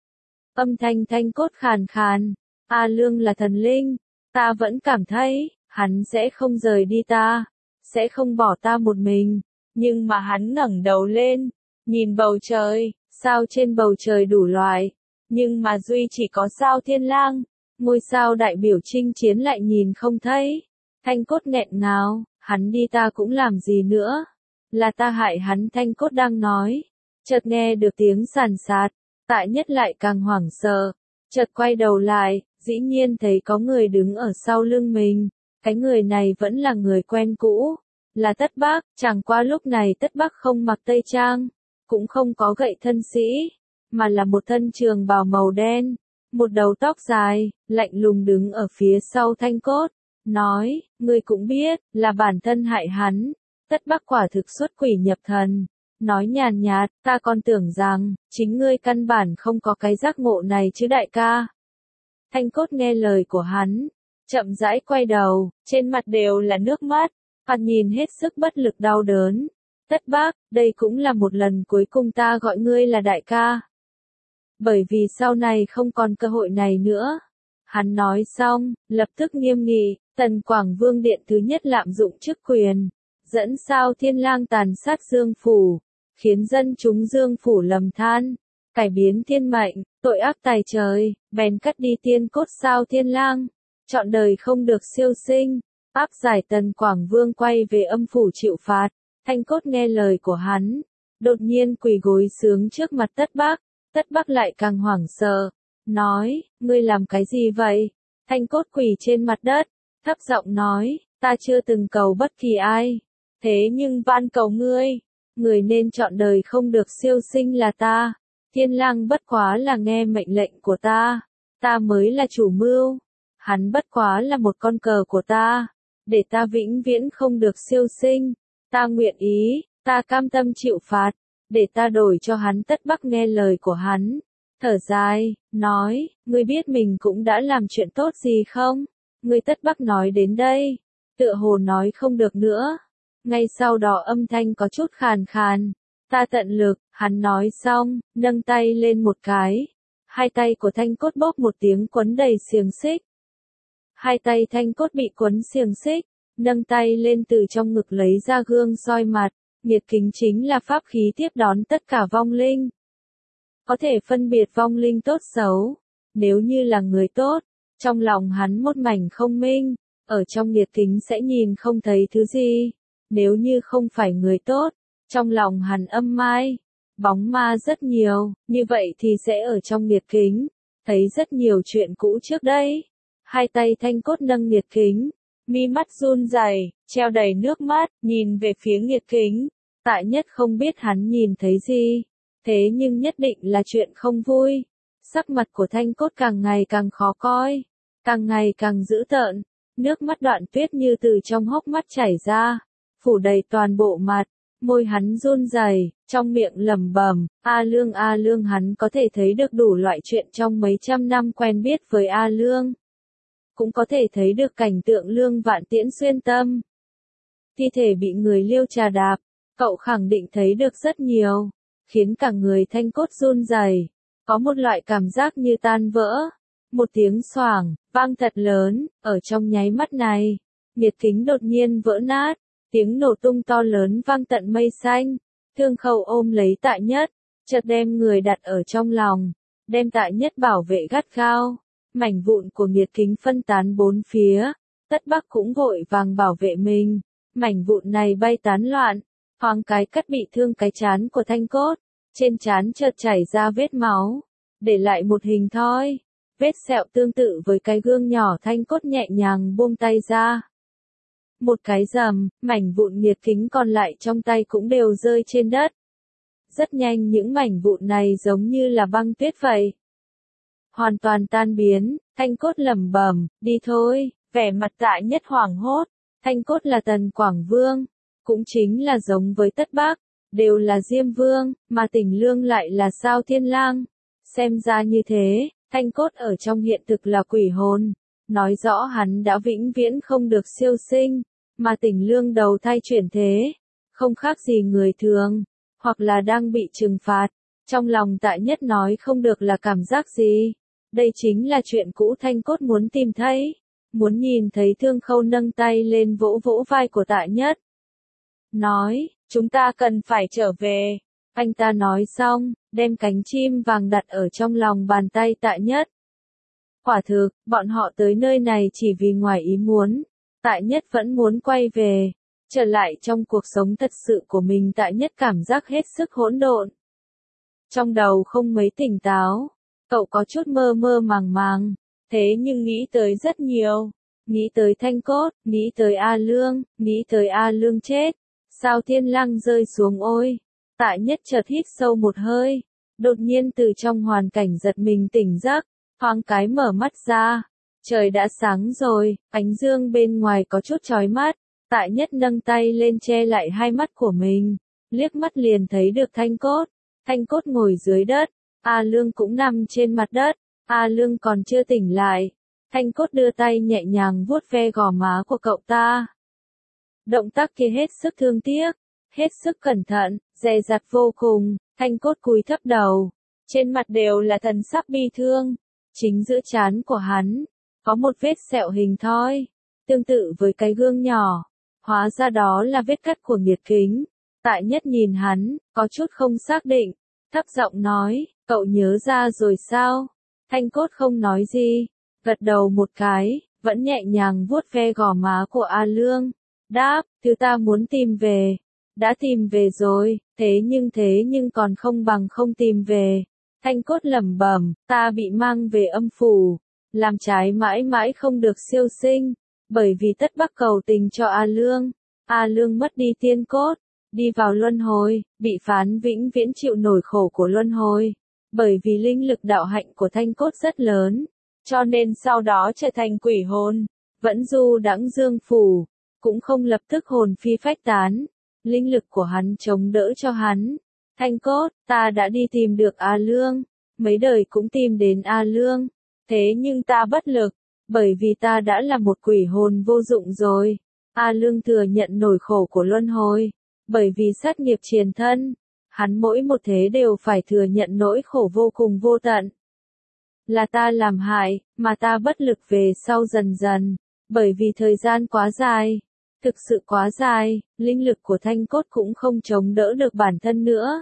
Âm thanh Thanh Cốt khàn khàn, A Lương là thần linh, ta vẫn cảm thấy, hắn sẽ không rời đi ta, sẽ không bỏ ta một mình, nhưng mà hắn ngẩng đầu lên, nhìn bầu trời, sao trên bầu trời đủ loại, nhưng mà duy chỉ có sao Thiên Lang, ngôi sao đại biểu chinh chiến lại nhìn không thấy. Thanh Cốt nghẹn ngào, hắn đi ta cũng làm gì nữa, là ta hại hắn. Thanh Cốt đang nói, chợt nghe được tiếng sàn sạt, Tạ Nhất lại càng hoảng sợ, chợt quay đầu lại, dĩ nhiên thấy có người đứng ở sau lưng mình, cái người này vẫn là người quen cũ, là Tất Bác, chẳng qua lúc này Tất Bác không mặc tây trang, cũng không có gậy thân sĩ, mà là một thân trường bào màu đen, một đầu tóc dài, lạnh lùng đứng ở phía sau Thanh Cốt, nói, ngươi cũng biết, là bản thân hại hắn. Tất Bác quả thực xuất quỷ nhập thần, nói nhàn nhạt, ta còn tưởng rằng, chính ngươi căn bản không có cái giác ngộ này chứ đại ca. Thanh Cốt nghe lời của hắn, chậm rãi quay đầu, trên mặt đều là nước mắt, mặt nhìn hết sức bất lực đau đớn. Tất Bác, đây cũng là một lần cuối cùng ta gọi ngươi là đại ca. Bởi vì sau này không còn cơ hội này nữa. Hắn nói xong, lập tức nghiêm nghị, Tần Quảng Vương điện thứ nhất lạm dụng chức quyền, dẫn sao Thiên Lang tàn sát Dương Phủ, khiến dân chúng Dương Phủ lầm than, cải biến thiên mệnh, tội ác tày trời, bèn cắt đi tiên cốt sao Thiên Lang, trọn đời không được siêu sinh, áp giải Tần Quảng Vương quay về âm phủ chịu phạt. Thanh Cốt nghe lời của hắn, đột nhiên quỳ gối sướng trước mặt Tất Bác. Tất Bác lại càng hoảng sợ, nói, ngươi làm cái gì vậy? Thanh Cốt quỳ trên mặt đất, thấp giọng nói, ta chưa từng cầu bất kỳ ai, thế nhưng van cầu ngươi, người nên chọn đời không được siêu sinh là ta. Thiên Lang bất quá là nghe mệnh lệnh của ta mới là chủ mưu, hắn bất quá là một con cờ của ta, để ta vĩnh viễn không được siêu sinh, ta nguyện ý, ta cam tâm chịu phạt, để ta đổi cho hắn. Tất Bác nghe lời của hắn, thở dài, nói, ngươi biết mình cũng đã làm chuyện tốt gì không? Ngươi Tất Bác nói đến đây, tựa hồ nói không được nữa. Ngay sau đó âm thanh có chút khàn khàn, ta tận lực, hắn nói xong, nâng tay lên một cái. Hai tay của Thanh Cốt bóp một tiếng quấn đầy xiềng xích. Hai tay Thanh Cốt bị quấn xiềng xích, nâng tay lên từ trong ngực lấy ra gương soi mặt. Nhiệt kính chính là pháp khí tiếp đón tất cả vong linh. Có thể phân biệt vong linh tốt xấu. Nếu như là người tốt, trong lòng hắn một mảnh không minh, ở trong nhiệt kính sẽ nhìn không thấy thứ gì. Nếu như không phải người tốt, trong lòng hắn âm mai, bóng ma rất nhiều, như vậy thì sẽ ở trong nhiệt kính, thấy rất nhiều chuyện cũ trước đây. Hai tay Thanh Cốt nâng nhiệt kính, mi mắt run rẩy, treo đầy nước mắt, nhìn về phía nhiệt kính. Tạ Nhất không biết hắn nhìn thấy gì, thế nhưng nhất định là chuyện không vui. Sắc mặt của Thanh Cốt càng ngày càng khó coi, càng ngày càng dữ tợn, nước mắt Đoạn Tuyết như từ trong hốc mắt chảy ra, phủ đầy toàn bộ mặt, môi hắn run rẩy, trong miệng lẩm bẩm, A Lương. Hắn có thể thấy được đủ loại chuyện trong mấy trăm năm quen biết với A Lương, cũng có thể thấy được cảnh tượng Lương Vạn Tiễn xuyên tâm, thi thể bị người Liêu trà đạp. Cậu khẳng định thấy được rất nhiều, khiến cả người Thanh Cốt run rẩy, có một loại cảm giác như tan vỡ. Một tiếng xoảng, vang thật lớn, ở trong nháy mắt này, nhiệt kính đột nhiên vỡ nát, tiếng nổ tung to lớn vang tận mây xanh. Thương Khâu ôm lấy Tạ Nhất, chợt đem người đặt ở trong lòng, đem Tạ Nhất bảo vệ gắt gao. Mảnh vụn của nhiệt kính phân tán bốn phía, Tất Bác cũng vội vàng bảo vệ mình. Mảnh vụn này bay tán loạn. Thoáng cái cắt bị thương cái trán của Thanh Cốt, trên trán chợt chảy ra vết máu, để lại một hình thoi. Vết sẹo tương tự với cái gương nhỏ, Thanh cốt nhẹ nhàng buông tay ra. Một cái rầm, mảnh vụn nghiệt kính còn lại trong tay cũng đều rơi trên đất. Rất nhanh những mảnh vụn này giống như là băng tuyết vậy. Hoàn toàn tan biến, Thanh cốt lẩm bẩm, đi thôi, vẻ mặt Tạ Nhất hoảng hốt. Thanh cốt là Tần Quảng Vương, cũng chính là giống với Tất Bác, đều là Diêm Vương, mà Tỉnh Lương lại là Sao Thiên Lang. Xem ra như thế, Thanh cốt ở trong hiện thực là quỷ hồn, nói rõ hắn đã vĩnh viễn không được siêu sinh, mà Tỉnh Lương đầu thai chuyển thế, không khác gì người thường, hoặc là đang bị trừng phạt. Trong lòng Tạ Nhất nói không được là cảm giác gì. Đây chính là chuyện cũ Thanh cốt muốn tìm thấy, muốn nhìn thấy Thương Khâu nâng tay lên vỗ vỗ vai của Tạ Nhất. Nói, chúng ta cần phải trở về. Anh ta nói xong, đem cánh chim vàng đặt ở trong lòng bàn tay Tạ Nhất. Quả thực, bọn họ tới nơi này chỉ vì ngoài ý muốn. Tạ Nhất vẫn muốn quay về, trở lại trong cuộc sống thật sự của mình. Tạ Nhất cảm giác hết sức hỗn độn. Trong đầu không mấy tỉnh táo, cậu có chút mơ mơ màng màng, thế nhưng nghĩ tới rất nhiều. Nghĩ tới Thanh cốt, nghĩ tới A Lương, nghĩ tới A Lương chết. Sao Thiên Lang rơi xuống ôi. Tạ Nhất chợt hít sâu một hơi, đột nhiên từ trong hoàn cảnh giật mình tỉnh giấc, thoáng cái mở mắt ra. Trời đã sáng rồi, ánh dương bên ngoài có chút chói mắt. Tạ Nhất nâng tay lên che lại hai mắt của mình, liếc mắt liền thấy được Thanh cốt. Thanh cốt ngồi dưới đất, A Lương cũng nằm trên mặt đất, A Lương còn chưa tỉnh lại. Thanh cốt đưa tay nhẹ nhàng vuốt ve gò má của cậu ta. Động tác kia hết sức thương tiếc, hết sức cẩn thận, dè dặt vô cùng. Thanh cốt cúi thấp đầu, trên mặt đều là thần sắc bi thương. Chính giữa trán của hắn có một vết sẹo hình thoi, tương tự với cái gương nhỏ. Hóa ra đó là vết cắt của nghiệt kính. Tạ Nhất nhìn hắn, có chút không xác định, thấp giọng nói, cậu nhớ ra rồi sao? Thanh cốt không nói gì, gật đầu một cái, vẫn nhẹ nhàng vuốt ve gò má của A Lương. Đáp, thứ ta muốn tìm về, đã tìm về rồi, thế nhưng còn không bằng không tìm về. Thanh cốt lẩm bẩm, ta bị mang về âm phủ, làm trái mãi mãi không được siêu sinh, bởi vì Tất Bác cầu tình cho A Lương. A Lương mất đi tiên cốt, đi vào luân hồi, bị phán vĩnh viễn chịu nổi khổ của luân hồi. Bởi vì linh lực đạo hạnh của Thanh cốt rất lớn, cho nên sau đó trở thành quỷ hồn, vẫn du đãng dương phủ, cũng không lập tức hồn phi phách tán. Linh lực của hắn chống đỡ cho hắn. Thanh cốt, ta đã đi tìm được A Lương, mấy đời cũng tìm đến A Lương, thế nhưng ta bất lực, bởi vì ta đã là một quỷ hồn vô dụng rồi. A Lương thừa nhận nỗi khổ của luân hồi, bởi vì sát nghiệp triền thân, hắn mỗi một thế đều phải thừa nhận nỗi khổ vô cùng vô tận. Là ta làm hại, mà ta bất lực về sau dần dần, bởi vì thời gian quá dài, thực sự quá dài, linh lực của Thanh cốt cũng không chống đỡ được bản thân nữa.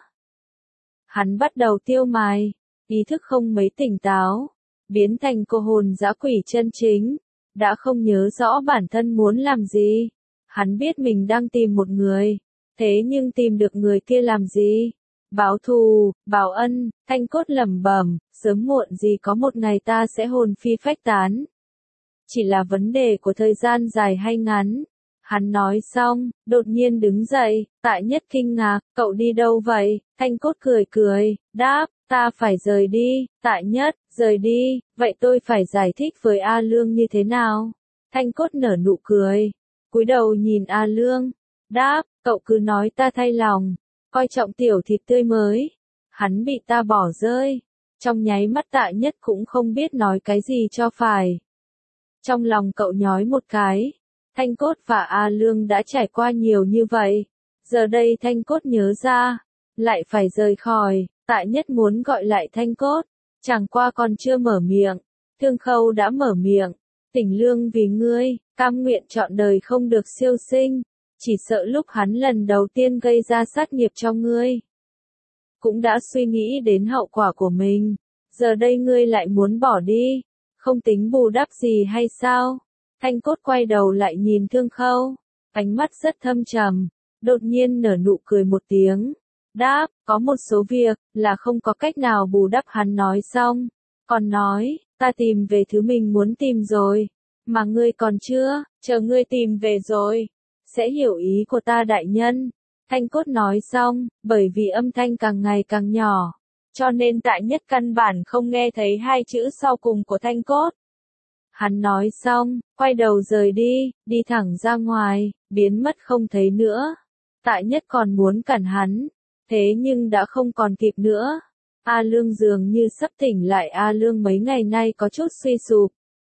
Hắn bắt đầu tiêu mài, ý thức không mấy tỉnh táo, biến thành cô hồn dã quỷ chân chính, đã không nhớ rõ bản thân muốn làm gì. Hắn biết mình đang tìm một người, thế nhưng tìm được người kia làm gì? Báo thù, báo ân. Thanh cốt lẩm bẩm, sớm muộn gì có một ngày ta sẽ hồn phi phách tán. Chỉ là vấn đề của thời gian dài hay ngắn. Hắn nói xong, đột nhiên đứng dậy. Tạ Nhất kinh ngạc, cậu đi đâu vậy? Thanh cốt cười cười, đáp, ta phải rời đi. Tạ Nhất, rời đi, vậy tôi phải giải thích với A Lương như thế nào? Thanh cốt nở nụ cười, cúi đầu nhìn A Lương, đáp, cậu cứ nói ta thay lòng, coi trọng tiểu thịt tươi mới. Hắn bị ta bỏ rơi. Trong nháy mắt Tạ Nhất cũng không biết nói cái gì cho phải. Trong lòng cậu nhói một cái. Thanh cốt và A Lương đã trải qua nhiều như vậy. Giờ đây Thanh cốt nhớ ra, lại phải rời khỏi. Tạ Nhất muốn gọi lại Thanh cốt, chẳng qua còn chưa mở miệng. Thương Khâu đã mở miệng. Tỉnh Lương vì ngươi, cam nguyện trọn đời không được siêu sinh. Chỉ sợ lúc hắn lần đầu tiên gây ra sát nghiệp cho ngươi, cũng đã suy nghĩ đến hậu quả của mình. Giờ đây ngươi lại muốn bỏ đi, không tính bù đắp gì hay sao? Thanh cốt quay đầu lại nhìn Thương Khâu, ánh mắt rất thâm trầm, đột nhiên nở nụ cười một tiếng. Đáp, có một số việc, là không có cách nào bù đắp. Hắn nói xong, Còn nói, ta tìm về thứ mình muốn tìm rồi, mà ngươi còn chưa, chờ ngươi tìm về rồi, sẽ hiểu ý của ta đại nhân. Thanh cốt nói xong, bởi vì âm thanh càng ngày càng nhỏ, cho nên Tại Nhất căn bản không nghe thấy hai chữ sau cùng của Thanh cốt. Hắn nói xong, quay đầu rời đi, đi thẳng ra ngoài, biến mất không thấy nữa. Tại Nhất còn muốn cản hắn, thế nhưng đã không còn kịp nữa. A Lương dường như sắp tỉnh lại. A Lương mấy ngày nay có chút suy sụp.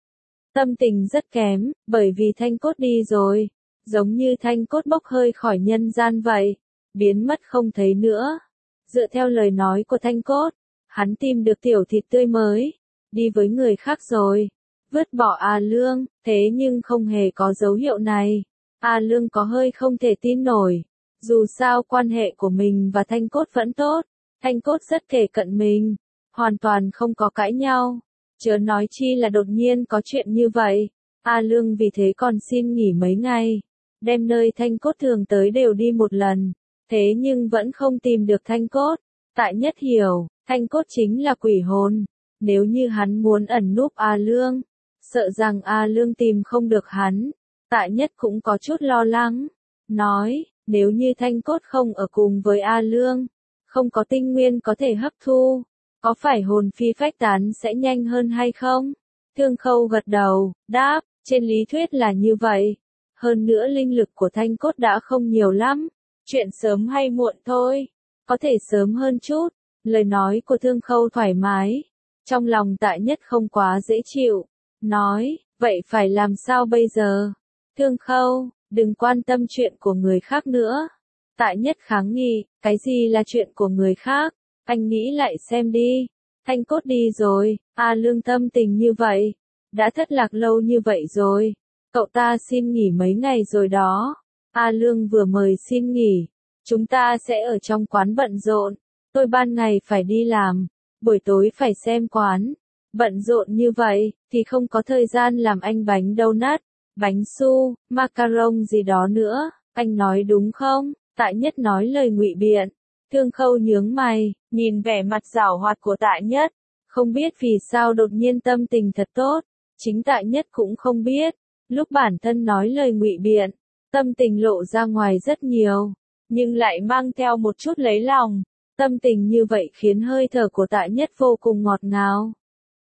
Tâm tình rất kém, bởi vì Thanh cốt đi rồi. Giống như Thanh cốt bốc hơi khỏi nhân gian vậy, biến mất không thấy nữa. Dựa theo lời nói của Thanh cốt, hắn tìm được tiểu thịt tươi mới, đi với người khác rồi. Vứt bỏ A Lương, thế nhưng không hề có dấu hiệu này. A Lương có hơi không thể tin nổi. Dù sao quan hệ của mình và Thanh cốt vẫn tốt. Thanh cốt rất kề cận mình, hoàn toàn không có cãi nhau. Chớ nói chi là đột nhiên có chuyện như vậy. A Lương vì thế còn xin nghỉ mấy ngày, đem nơi Thanh cốt thường tới đều đi một lần. Thế nhưng vẫn không tìm được Thanh cốt. Tại Nhất hiểu, Thanh cốt chính là quỷ hồn. Nếu như hắn muốn ẩn núp A Lương, sợ rằng A Lương tìm không được hắn. Tại Nhất cũng có chút lo lắng. Nói, nếu như Thanh cốt không ở cùng với A Lương, không có tinh nguyên có thể hấp thu, có phải hồn phi phách tán sẽ nhanh hơn hay không? Thương Khâu gật đầu, đáp, trên lý thuyết là như vậy. Hơn nữa linh lực của Thanh cốt đã không nhiều lắm. Chuyện sớm hay muộn thôi. Có thể sớm hơn chút. Lời nói của Thương Khâu thoải mái. Trong lòng Tại Nhất không quá dễ chịu. Nói, vậy phải làm sao bây giờ? Thương Khâu, đừng quan tâm chuyện của người khác nữa. Tại Nhất kháng nghị, cái gì là chuyện của người khác? Anh nghĩ lại xem đi. Thanh cốt đi rồi, A Lương tâm tình như vậy. Đã thất lạc lâu như vậy rồi. Cậu ta xin nghỉ mấy ngày rồi đó. A Lương vừa mời xin nghỉ. Chúng ta sẽ ở trong quán bận rộn. Tôi ban ngày phải đi làm, buổi tối phải xem quán. Bận rộn như vậy, thì không có thời gian làm anh bánh donut, bánh su, macaron gì đó nữa. Anh nói đúng không? Tại Nhất nói lời ngụy biện. Thương Khâu nhướng mày, nhìn vẻ mặt giảo hoạt của Tại Nhất. Không biết vì sao đột nhiên tâm tình thật tốt. Chính Tại Nhất cũng không biết. Lúc bản thân nói lời ngụy biện, tâm tình lộ ra ngoài rất nhiều, nhưng lại mang theo một chút lấy lòng. Tâm tình như vậy khiến hơi thở của Tại Nhất vô cùng ngọt ngào.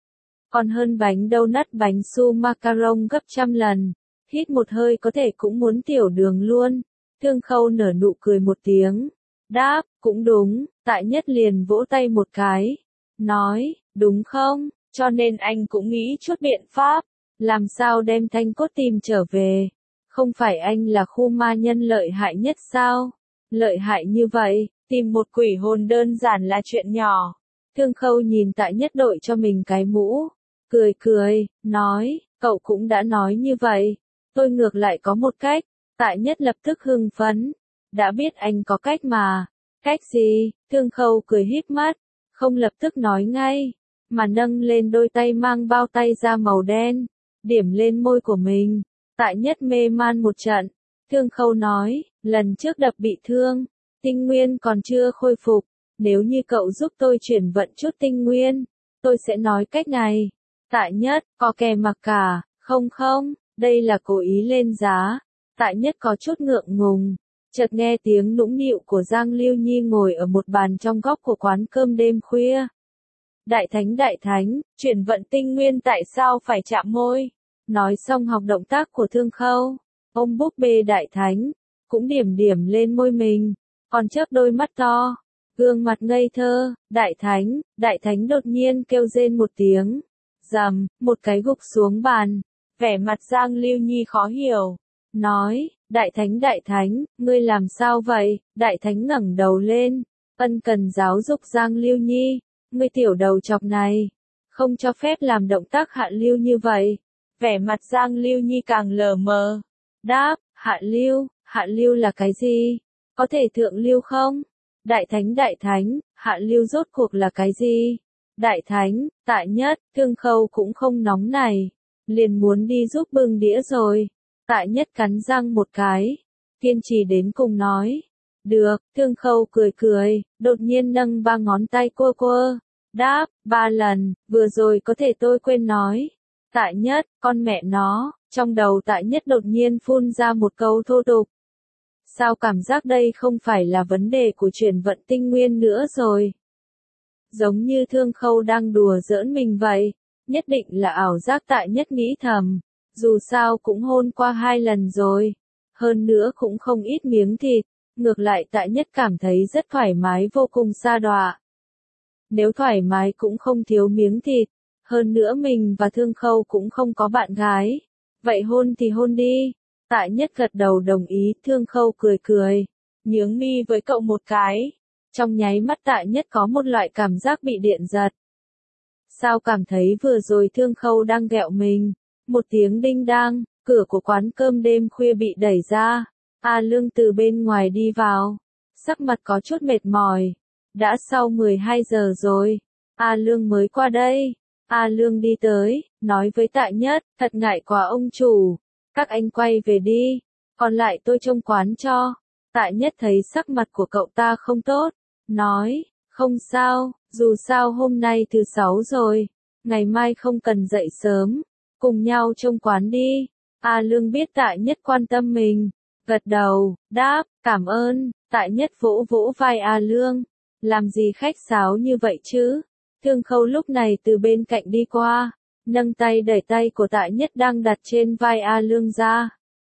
Còn hơn bánh donut bánh su macaron gấp trăm lần. Hít một hơi có thể cũng muốn tiểu đường luôn. Thương Khâu nở nụ cười một tiếng. Đáp, cũng đúng. Tại Nhất liền vỗ tay một cái. Nói, đúng không? Cho nên anh cũng nghĩ chút biện pháp. Làm sao đem Thanh cốt tìm trở về? Không phải anh là khu ma nhân lợi hại nhất sao? Lợi hại như vậy, tìm một quỷ hồn đơn giản là chuyện nhỏ. Thương Khâu nhìn Tại Nhất đội cho mình cái mũ. Cười cười, nói, cậu cũng đã nói như vậy. Tôi ngược lại có một cách. Tại Nhất lập tức hưng phấn. Đã biết anh có cách mà. Cách gì? Thương Khâu cười híp mắt. Không lập tức nói ngay. Mà nâng lên đôi tay mang bao tay da màu đen. Điểm lên môi của mình. Tại Nhất mê man một trận. Thương Khâu nói, lần trước đập bị thương. Tinh nguyên còn chưa khôi phục. Nếu như cậu giúp tôi chuyển vận chút tinh nguyên, tôi sẽ nói cách này. Tại Nhất, có kè mặc cả, không, đây là cố ý lên giá. Tại Nhất có chút ngượng ngùng. Chợt nghe tiếng nũng nịu của Giang Lưu Nhi ngồi ở một bàn trong góc của quán cơm đêm khuya. Đại thánh, chuyển vận tinh nguyên tại sao phải chạm môi? Nói xong học động tác của Thương Khâu. Ông búp bê Đại Thánh, cũng điểm điểm lên môi mình, còn chớp đôi mắt to, gương mặt ngây thơ. Đại Thánh đột nhiên kêu rên một tiếng. Rầm, một cái gục xuống bàn. Vẻ mặt Giang Lưu Nhi khó hiểu. Nói, Đại Thánh, ngươi làm sao vậy? Đại Thánh ngẩng đầu lên, ân cần giáo dục Giang Lưu Nhi. Ngươi tiểu đầu chọc này, không cho phép làm động tác hạ lưu như vậy. Vẻ mặt Giang Lưu Nhi càng lờ mờ. Đáp, hạ lưu là cái gì? Có thể thượng lưu không? Đại Thánh, hạ lưu rốt cuộc là cái gì? Đại Thánh, Tại Nhất, Thương Khâu cũng không nóng này. Liền muốn đi giúp bưng đĩa rồi. Tại Nhất cắn răng một cái. Kiên trì đến cùng nói. Được, Thương Khâu cười, đột nhiên nâng ba ngón tay quơ quơ. Đáp, 3 lần, vừa rồi có thể tôi quên nói. Tại Nhất, con mẹ nó, trong đầu Tại Nhất đột nhiên phun ra một câu thô tục. Sao cảm giác đây không phải là vấn đề của chuyển vận tinh nguyên nữa rồi? Giống như Thương Khâu đang đùa giỡn mình vậy, nhất định là ảo giác Tại Nhất nghĩ thầm. Dù sao cũng hôn qua 2 lần rồi, hơn nữa cũng không ít miếng thịt, ngược lại Tại Nhất cảm thấy rất thoải mái vô cùng sa đọa. Nếu thoải mái cũng không thiếu miếng thịt, hơn nữa mình và Thương Khâu cũng không có bạn gái. Vậy hôn thì hôn đi. Tại Nhất gật đầu đồng ý, Thương Khâu cười cười, nhướng mi với cậu một cái. Trong nháy mắt Tại Nhất có một loại cảm giác bị điện giật. Sao cảm thấy vừa rồi Thương Khâu đang ghẹo mình? Một tiếng đinh đang, cửa của quán cơm đêm khuya bị đẩy ra. A Lương từ bên ngoài đi vào, sắc mặt có chút mệt mỏi. Đã sau 12 giờ rồi, A Lương mới qua đây. A Lương đi tới, nói với Tại Nhất, thật ngại quá ông chủ, các anh quay về đi, còn lại tôi trông quán cho. Tại Nhất thấy sắc mặt của cậu ta không tốt, nói, không sao, dù sao hôm nay thứ 6 rồi, ngày mai không cần dậy sớm, cùng nhau trông quán đi. A Lương biết Tại Nhất quan tâm mình, gật đầu, đáp, cảm ơn. Tại Nhất vỗ vỗ vai A Lương, làm gì khách sáo như vậy chứ? Thương Khâu lúc này từ bên cạnh đi qua, nâng tay đẩy tay của Tại Nhất đang đặt trên vai A Lương ra.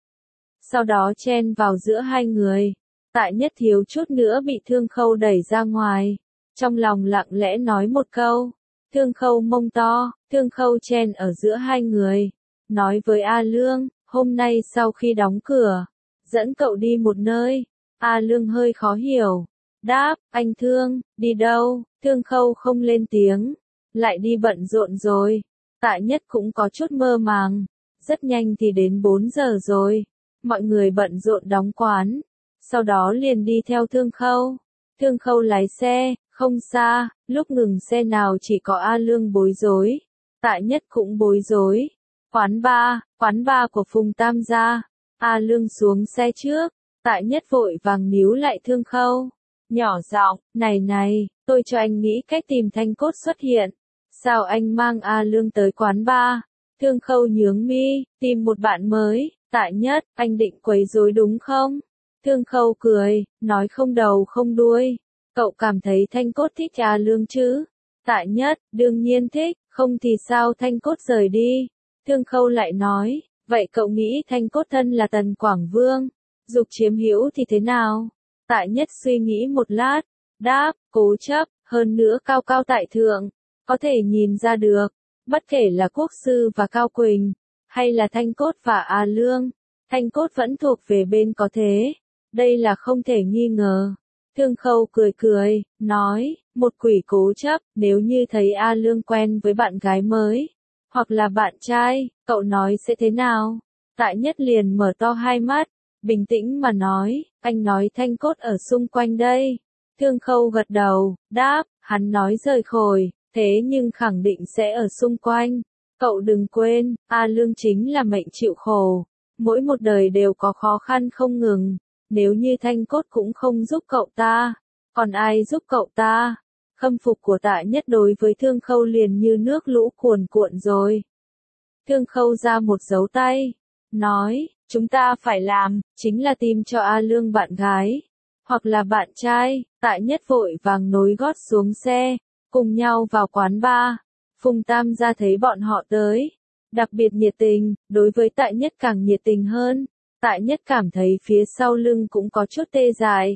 Sau đó chen vào giữa hai người. Tại Nhất thiếu chút nữa bị Thương Khâu đẩy ra ngoài. Trong lòng lặng lẽ nói một câu. Thương Khâu mông to, Thương Khâu chen ở giữa hai người. Nói với A Lương, hôm nay sau khi đóng cửa, dẫn cậu đi một nơi. A Lương hơi khó hiểu. Đáp, anh Thương, đi đâu? Thương Khâu không lên tiếng. Lại đi bận rộn rồi. Tại Nhất cũng có chút mơ màng. Rất nhanh thì đến 4 giờ rồi. Mọi người bận rộn đóng quán. Sau đó liền đi theo Thương Khâu. Thương Khâu lái xe, không xa, lúc ngừng xe nào chỉ có A Lương bối rối. Tại Nhất cũng bối rối. Quán bar của Phùng Tam gia. A Lương xuống xe trước. Tại Nhất vội vàng níu lại Thương Khâu. Nhỏ giọng, này, tôi cho anh nghĩ cách tìm Thanh Cốt xuất hiện. Sao anh mang A Lương tới quán bar? Thương Khâu nhướng mi, tìm một bạn mới. Tại Nhất, anh định quấy rối đúng không? Thương Khâu cười, nói không đầu không đuôi. Cậu cảm thấy Thanh Cốt thích A Lương chứ? Tại Nhất, đương nhiên thích, không thì sao Thanh Cốt rời đi? Thương Khâu lại nói, vậy cậu nghĩ Thanh Cốt thân là Tần Quảng Vương, dục chiếm hữu thì thế nào? Tại Nhất suy nghĩ một lát, đáp, cố chấp, hơn nữa cao cao tại thượng, có thể nhìn ra được, bất kể là Quốc Sư và Cao Quỳnh, hay là Thanh Cốt và A Lương, Thanh Cốt vẫn thuộc về bên có thế, đây là không thể nghi ngờ. Thương Khâu cười, nói, một quỷ cố chấp, nếu như thấy A Lương quen với bạn gái mới, hoặc là bạn trai, cậu nói sẽ thế nào? Tại Nhất liền mở to hai mắt, bình tĩnh mà nói, anh nói Thanh Cốt ở xung quanh đây. Thương Khâu gật đầu, đáp, hắn nói rời khỏi, thế nhưng khẳng định sẽ ở xung quanh. Cậu đừng quên, A Lương chính là mệnh chịu khổ, mỗi một đời đều có khó khăn không ngừng, nếu như Thanh Cốt cũng không giúp cậu ta, còn ai giúp cậu ta? Khâm phục của Tại Nhất đối với Thương Khâu liền như nước lũ cuồn cuộn rồi. Thương Khâu ra một dấu tay, nói, chúng ta phải làm, chính là tìm cho A Lương bạn gái, hoặc là bạn trai. Tại Nhất vội vàng nối gót xuống xe, cùng nhau vào quán bar. Phùng Tam gia thấy bọn họ tới, đặc biệt nhiệt tình, đối với Tại Nhất càng nhiệt tình hơn. Tại Nhất cảm thấy phía sau lưng cũng có chút tê dại.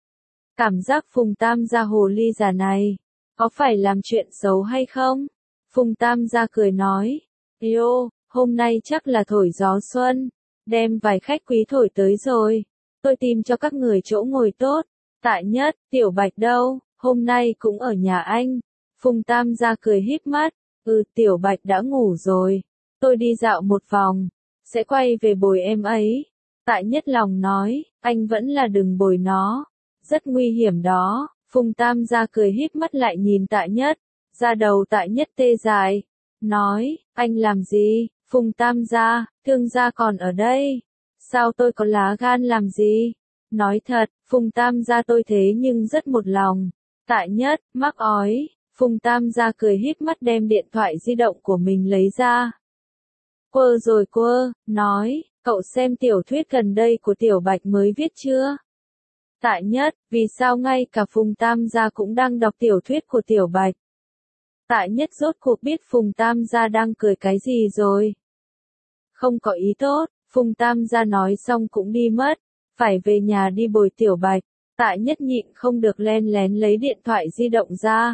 Cảm giác Phùng Tam gia hồ ly già này, có phải làm chuyện xấu hay không? Phùng Tam gia cười nói, yêu, hôm nay chắc là thổi gió xuân, đem vài khách quý thổi tới rồi, tôi tìm cho các người chỗ ngồi tốt. Tại Nhất, Tiểu Bạch đâu, hôm nay cũng ở nhà anh. Phùng Tam gia cười híp mắt, Tiểu Bạch đã ngủ rồi, tôi đi dạo một vòng, sẽ quay về bồi em ấy. Tại Nhất lòng nói, anh vẫn là đừng bồi nó, rất nguy hiểm đó. Phùng Tam gia cười híp mắt lại nhìn Tại Nhất, da đầu Tại Nhất tê dại, nói, anh làm gì? Phùng Tam gia, Thương gia còn ở đây, sao tôi có lá gan làm gì? Nói thật, Phùng Tam gia tôi thế nhưng rất một lòng. Tại Nhất, mắc ói. Phùng Tam gia cười híp mắt đem điện thoại di động của mình lấy ra. Quơ rồi quơ, nói, cậu xem tiểu thuyết gần đây của Tiểu Bạch mới viết chưa? Tạ Nhất, vì sao ngay cả Phùng Tam gia cũng đang đọc tiểu thuyết của Tiểu Bạch? Tạ Nhất rốt cuộc biết Phùng Tam gia đang cười cái gì rồi. Không có ý tốt, Phùng Tam gia nói xong cũng đi mất, phải về nhà đi bồi Tiểu Bạch. Tạ Nhất nhịn không được len lén lấy điện thoại di động ra.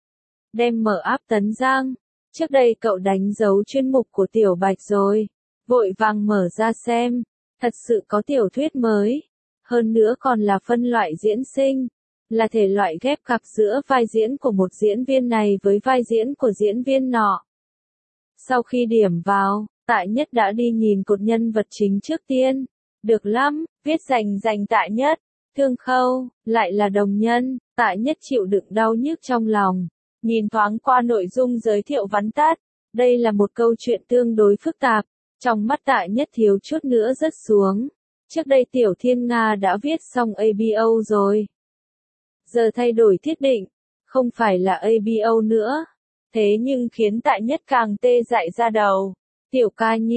Đem mở app Tấn Giang. Trước đây cậu đánh dấu chuyên mục của Tiểu Bạch rồi. Vội vàng mở ra xem. Thật sự có tiểu thuyết mới. Hơn nữa còn là phân loại diễn sinh. Là thể loại ghép cặp giữa vai diễn của một diễn viên này với vai diễn của diễn viên nọ. Sau khi điểm vào, Tạ Nhất đã đi nhìn cột nhân vật chính trước tiên. Được lắm, viết dành Tạ Nhất. Thương Khâu, lại là đồng nhân, Tạ Nhất chịu đựng đau nhức trong lòng. Nhìn thoáng qua nội dung giới thiệu vắn tắt, đây là một câu chuyện tương đối phức tạp, trong mắt Tạ Nhất thiếu chút nữa rớt xuống. Trước đây Tiểu Thiên Nga đã viết xong ABO rồi. Giờ thay đổi thiết định, không phải là ABO nữa. Thế nhưng khiến Tạ Nhất càng tê dại ra đầu. Tiểu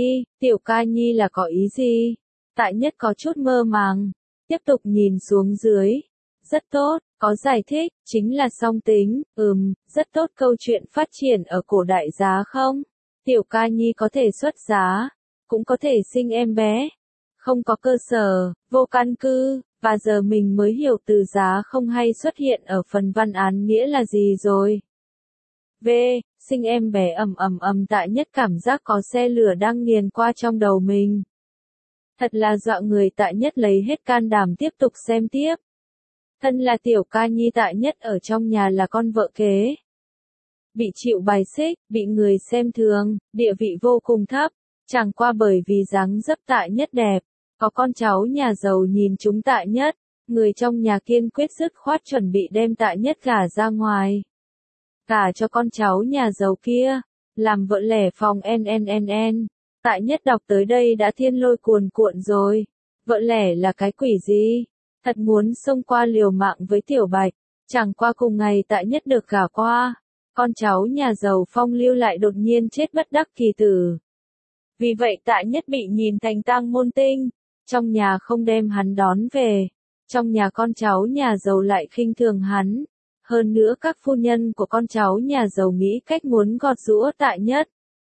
ca nhi là có ý gì? Tạ Nhất có chút mơ màng. Tiếp tục nhìn xuống dưới. Rất tốt, có giải thích, chính là song tính, rất tốt câu chuyện phát triển ở cổ đại giá không? Tiểu ca nhi có thể xuất giá, cũng có thể sinh em bé. Không có cơ sở, vô căn cứ, và giờ mình mới hiểu từ giá không hay xuất hiện ở phần văn án nghĩa là gì rồi. V. Sinh em bé Tạ Nhất cảm giác có xe lửa đang nghiền qua trong đầu mình. Thật là dọa người. Tạ Nhất lấy hết can đảm tiếp tục xem tiếp. Thân là tiểu ca nhi, Tạ Nhất ở trong nhà là con vợ kế. Bị chịu bài xích, bị người xem thường, địa vị vô cùng thấp. Chẳng qua bởi vì dáng dấp Tạ Nhất đẹp. Có con cháu nhà giàu nhìn chúng Tạ Nhất. Người trong nhà kiên quyết dứt khoát chuẩn bị đem Tạ Nhất gả ra ngoài. Gả cho con cháu nhà giàu kia. Làm vợ lẻ phòng NNNN. Tạ Nhất đọc tới đây đã thiên lôi cuồn cuộn rồi. Vợ lẻ là cái quỷ gì? Thật muốn xông qua liều mạng với Tiểu Bạch. Chẳng qua cùng ngày Tạ Nhất được gả qua. Con cháu nhà giàu phong lưu lại đột nhiên chết bất đắc kỳ tử. Vì vậy Tạ Nhất bị nhìn thành tang môn tinh. Trong nhà không đem hắn đón về. Trong nhà con cháu nhà giàu lại khinh thường hắn. Hơn nữa các phu nhân của con cháu nhà giàu nghĩ cách muốn gọt giũa Tạ Nhất.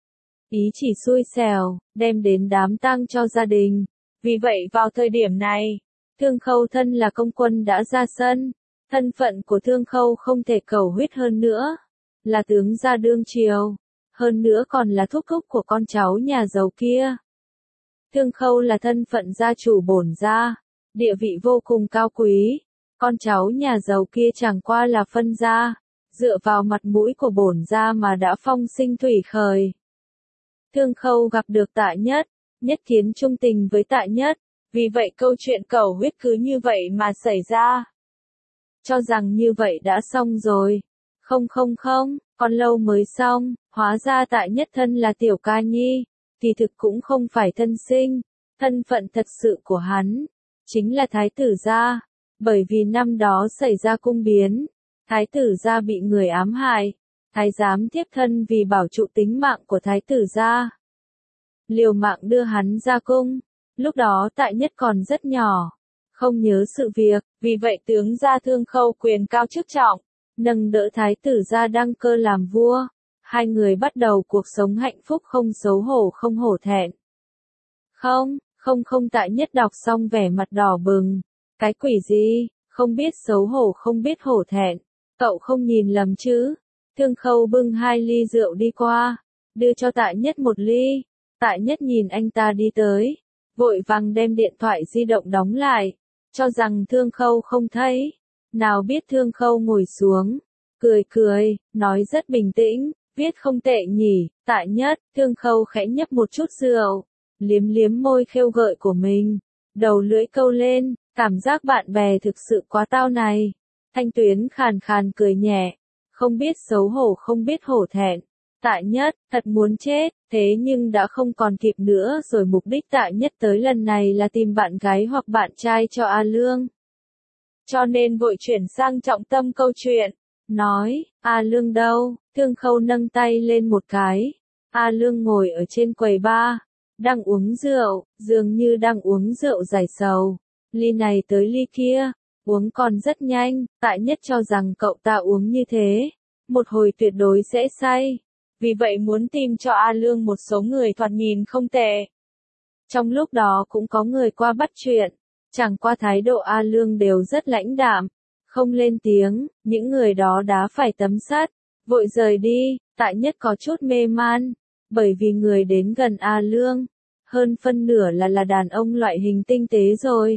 Ý chỉ xui xẻo, đem đến đám tang cho gia đình. Vì vậy vào thời điểm này, Thương Khâu thân là công quân đã ra sân. Thân phận của Thương Khâu không thể cầu huyết hơn nữa. Là tướng gia đương triều. Hơn nữa còn là thúc thúc của con cháu nhà giàu kia. Thương Khâu là thân phận gia chủ bổn gia. Địa vị vô cùng cao quý. Con cháu nhà giàu kia chẳng qua là phân gia. Dựa vào mặt mũi của bổn gia mà đã phong sinh thủy khởi. Thương Khâu gặp được Tạ Nhất, nhất kiến trung tình với Tạ Nhất, vì vậy câu chuyện cầu huyết cứ như vậy mà xảy ra. Cho rằng như vậy đã xong rồi. Không, còn lâu mới xong, hóa ra Tạ Nhất thân là tiểu ca nhi, kỳ thực cũng không phải thân sinh, thân phận thật sự của hắn, chính là thái tử gia, bởi vì năm đó xảy ra cung biến, thái tử gia bị người ám hại. Thái giám tiếp thân vì bảo trụ tính mạng của thái tử gia. Liều mạng đưa hắn ra cung. Lúc đó Tạ Nhất còn rất nhỏ. Không nhớ sự việc. Vì vậy tướng gia Thương Khâu quyền cao chức trọng. Nâng đỡ thái tử gia đăng cơ làm vua. Hai người bắt đầu cuộc sống hạnh phúc không xấu hổ không hổ thẹn. Không Tạ Nhất đọc xong vẻ mặt đỏ bừng. Cái quỷ gì? Không biết xấu hổ không biết hổ thẹn. Cậu không nhìn lầm chứ? Thương Khâu bưng 2 ly rượu đi qua, đưa cho Tạ Nhất 1 ly. Tạ Nhất nhìn anh ta đi tới, vội vàng đem điện thoại di động đóng lại, cho rằng Thương Khâu không thấy. Nào biết Thương Khâu ngồi xuống, cười, nói rất bình tĩnh, viết không tệ nhỉ, Tạ Nhất. Thương Khâu khẽ nhấp một chút rượu, liếm môi khêu gợi của mình, đầu lưỡi câu lên, cảm giác bạn bè thực sự quá tao này. Thanh Tuyến khàn cười nhẹ. Không biết xấu hổ không biết hổ thẹn. Tạ Nhất, thật muốn chết, thế nhưng đã không còn kịp nữa rồi. Mục đích Tạ Nhất tới lần này là tìm bạn gái hoặc bạn trai cho A Lương. Cho nên vội chuyển sang trọng tâm câu chuyện. nói, A Lương đâu? Thương Khâu nâng tay lên một cái. A Lương ngồi ở trên quầy bar, đang uống rượu, dường như đang uống rượu giải sầu. Ly này tới ly kia, uống còn rất nhanh, Tại Nhất cho rằng cậu ta uống như thế, một hồi tuyệt đối sẽ say. Vì vậy muốn tìm cho A Lương một số người thoạt nhìn không tệ. Trong lúc đó cũng có người qua bắt chuyện, chẳng qua thái độ A Lương đều rất lãnh đạm, không lên tiếng, những người đó đá phải tấm sắt, vội rời đi. Tại Nhất có chút mê man, bởi vì người đến gần A Lương, hơn phân nửa là đàn ông loại hình tinh tế rồi.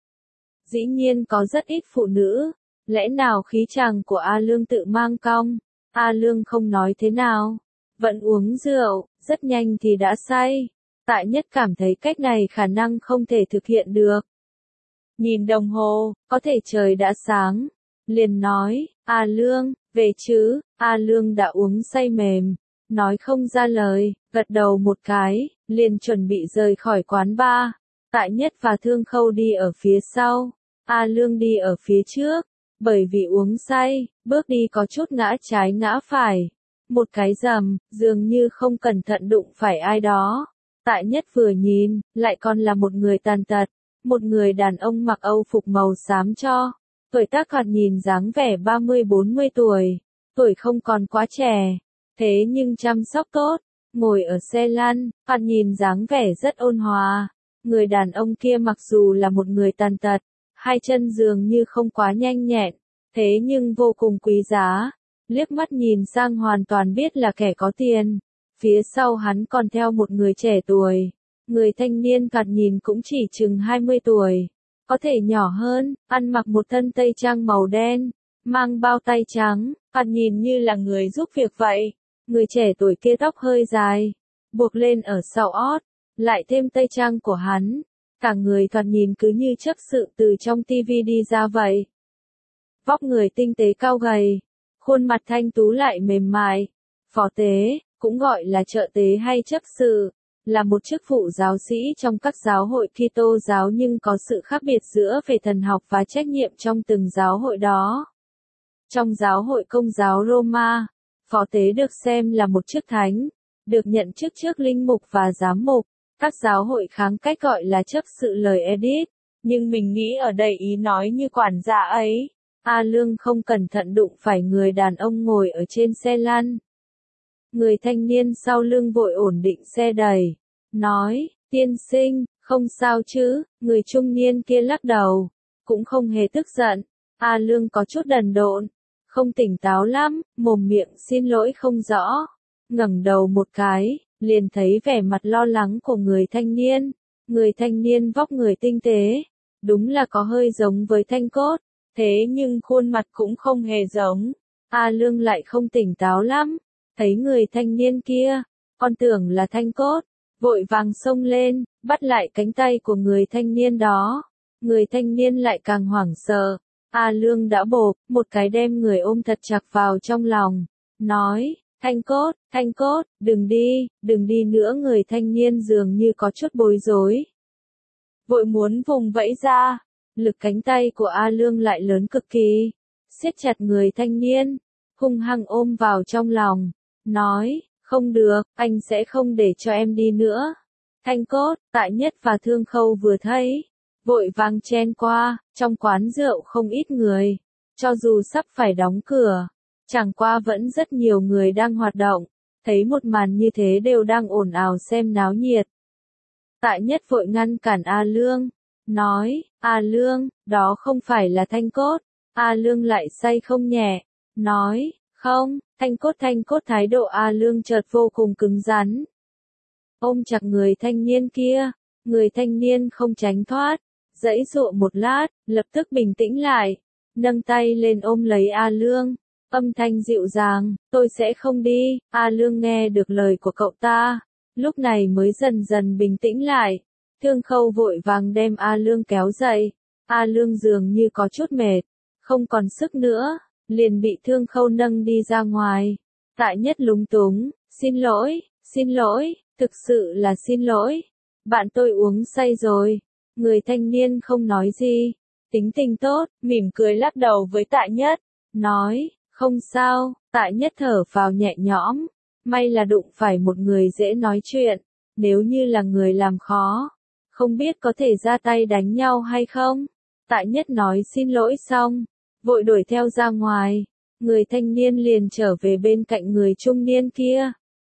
Dĩ nhiên có rất ít phụ nữ, lẽ nào khí chàng của A Lương tự mang cong? A Lương không nói thế nào, vẫn uống rượu, rất nhanh thì đã say. Tại Nhất cảm thấy cách này khả năng không thể thực hiện được. Nhìn đồng hồ, có thể trời đã sáng, liền nói, A Lương, về chứ. A Lương đã uống say mềm, nói không ra lời, gật đầu một cái, liền chuẩn bị rời khỏi quán bar. Tại Nhất và Thương Khâu đi ở phía sau, A Lương đi ở phía trước, bởi vì uống say, bước đi có chút ngã trái ngã phải. Một cái rầm, dường như không cẩn thận đụng phải ai đó. Tại Nhất vừa nhìn, lại còn là một người tàn tật, một người đàn ông mặc âu phục màu xám cho, tuổi tác thoạt nhìn dáng vẻ 30-40 tuổi, tuổi không còn quá trẻ, thế nhưng chăm sóc tốt, ngồi ở xe lăn, thoạt nhìn dáng vẻ rất ôn hòa. Người đàn ông kia mặc dù là một người tàn tật, hai chân dường như không quá nhanh nhẹn, thế nhưng vô cùng quý giá, liếc mắt nhìn sang hoàn toàn biết là kẻ có tiền. Phía sau hắn còn theo một người trẻ tuổi, người thanh niên thoạt nhìn cũng chỉ chừng 20 tuổi, có thể nhỏ hơn, ăn mặc một thân tây trang màu đen, mang bao tay trắng, thoạt nhìn như là người giúp việc vậy. Người trẻ tuổi kia tóc hơi dài, buộc lên ở sau ót, lại thêm tây trang của hắn, cả người thoạt nhìn cứ như chấp sự từ trong tivi đi ra vậy. Vóc người tinh tế cao gầy, khuôn mặt thanh tú lại mềm mại. Phó tế, cũng gọi là trợ tế hay chấp sự, là một chức vụ giáo sĩ trong các giáo hội Kitô giáo nhưng có sự khác biệt giữa về thần học và trách nhiệm trong từng giáo hội đó. Trong giáo hội Công giáo Roma, phó tế được xem là một chức thánh, được nhận chức trước linh mục và giám mục. Các giáo hội kháng cách gọi là chấp sự lời Edith, nhưng mình nghĩ ở đây ý nói như quản gia ấy. A Lương không cẩn thận đụng phải người đàn ông ngồi ở trên xe lăn. Người thanh niên sau lưng vội ổn định xe đẩy, nói, tiên sinh, không sao chứ. Người trung niên kia lắc đầu, cũng không hề tức giận. A Lương có chút đần độn, không tỉnh táo lắm, mồm miệng xin lỗi không rõ. Ngẩng đầu một cái, liền thấy vẻ mặt lo lắng của người thanh niên. Người thanh niên vóc người tinh tế, đúng là có hơi giống với Thanh Cốt, thế nhưng khuôn mặt cũng không hề giống. A Lương lại không tỉnh táo lắm, thấy người thanh niên kia, con tưởng là Thanh Cốt, vội vàng xông lên, bắt lại cánh tay của người thanh niên đó. Người thanh niên lại càng hoảng sợ. A Lương đã bộp một cái đem người ôm thật chặt vào trong lòng, nói, Thanh Cốt, đừng đi nữa. Người thanh niên dường như có chút bối rối, vội muốn vùng vẫy ra, lực cánh tay của A Lương lại lớn cực kỳ, siết chặt người thanh niên, hung hăng ôm vào trong lòng, nói, không được, anh sẽ không để cho em đi nữa. Thanh Cốt, Tại Nhất và Thương Khâu vừa thấy, vội vàng chen qua. Trong quán rượu không ít người, cho dù sắp phải đóng cửa, chẳng qua vẫn rất nhiều người đang hoạt động, thấy một màn như thế đều đang ồn ào xem náo nhiệt. Tại Nhất vội ngăn cản A Lương, nói, A Lương, đó không phải là Thanh Cốt. A Lương lại say không nhẹ, nói, không, Thanh Cốt. Thái độ A Lương chợt vô cùng cứng rắn, ôm chặt người thanh niên kia. Người thanh niên không tránh thoát, giãy giụa một lát, lập tức bình tĩnh lại, nâng tay lên ôm lấy A Lương, âm thanh dịu dàng, tôi sẽ không đi. A Lương nghe được lời của cậu ta, lúc này mới dần dần bình tĩnh lại. Thương Khâu vội vàng đem A Lương kéo dậy. A Lương dường như có chút mệt, không còn sức nữa, liền bị Thương Khâu nâng đi ra ngoài. Tại Nhất lúng túng, xin lỗi, thực sự là xin lỗi. Bạn tôi uống say rồi. Người thanh niên không nói gì, tính tình tốt, mỉm cười lắc đầu với Tại Nhất, nói, Không sao, Tại Nhất thở phào nhẹ nhõm. May là đụng phải một người dễ nói chuyện. Nếu như là người làm khó, không biết có thể ra tay đánh nhau hay không. Tại Nhất nói xin lỗi xong, vội đuổi theo ra ngoài. Người thanh niên liền trở về bên cạnh người trung niên kia.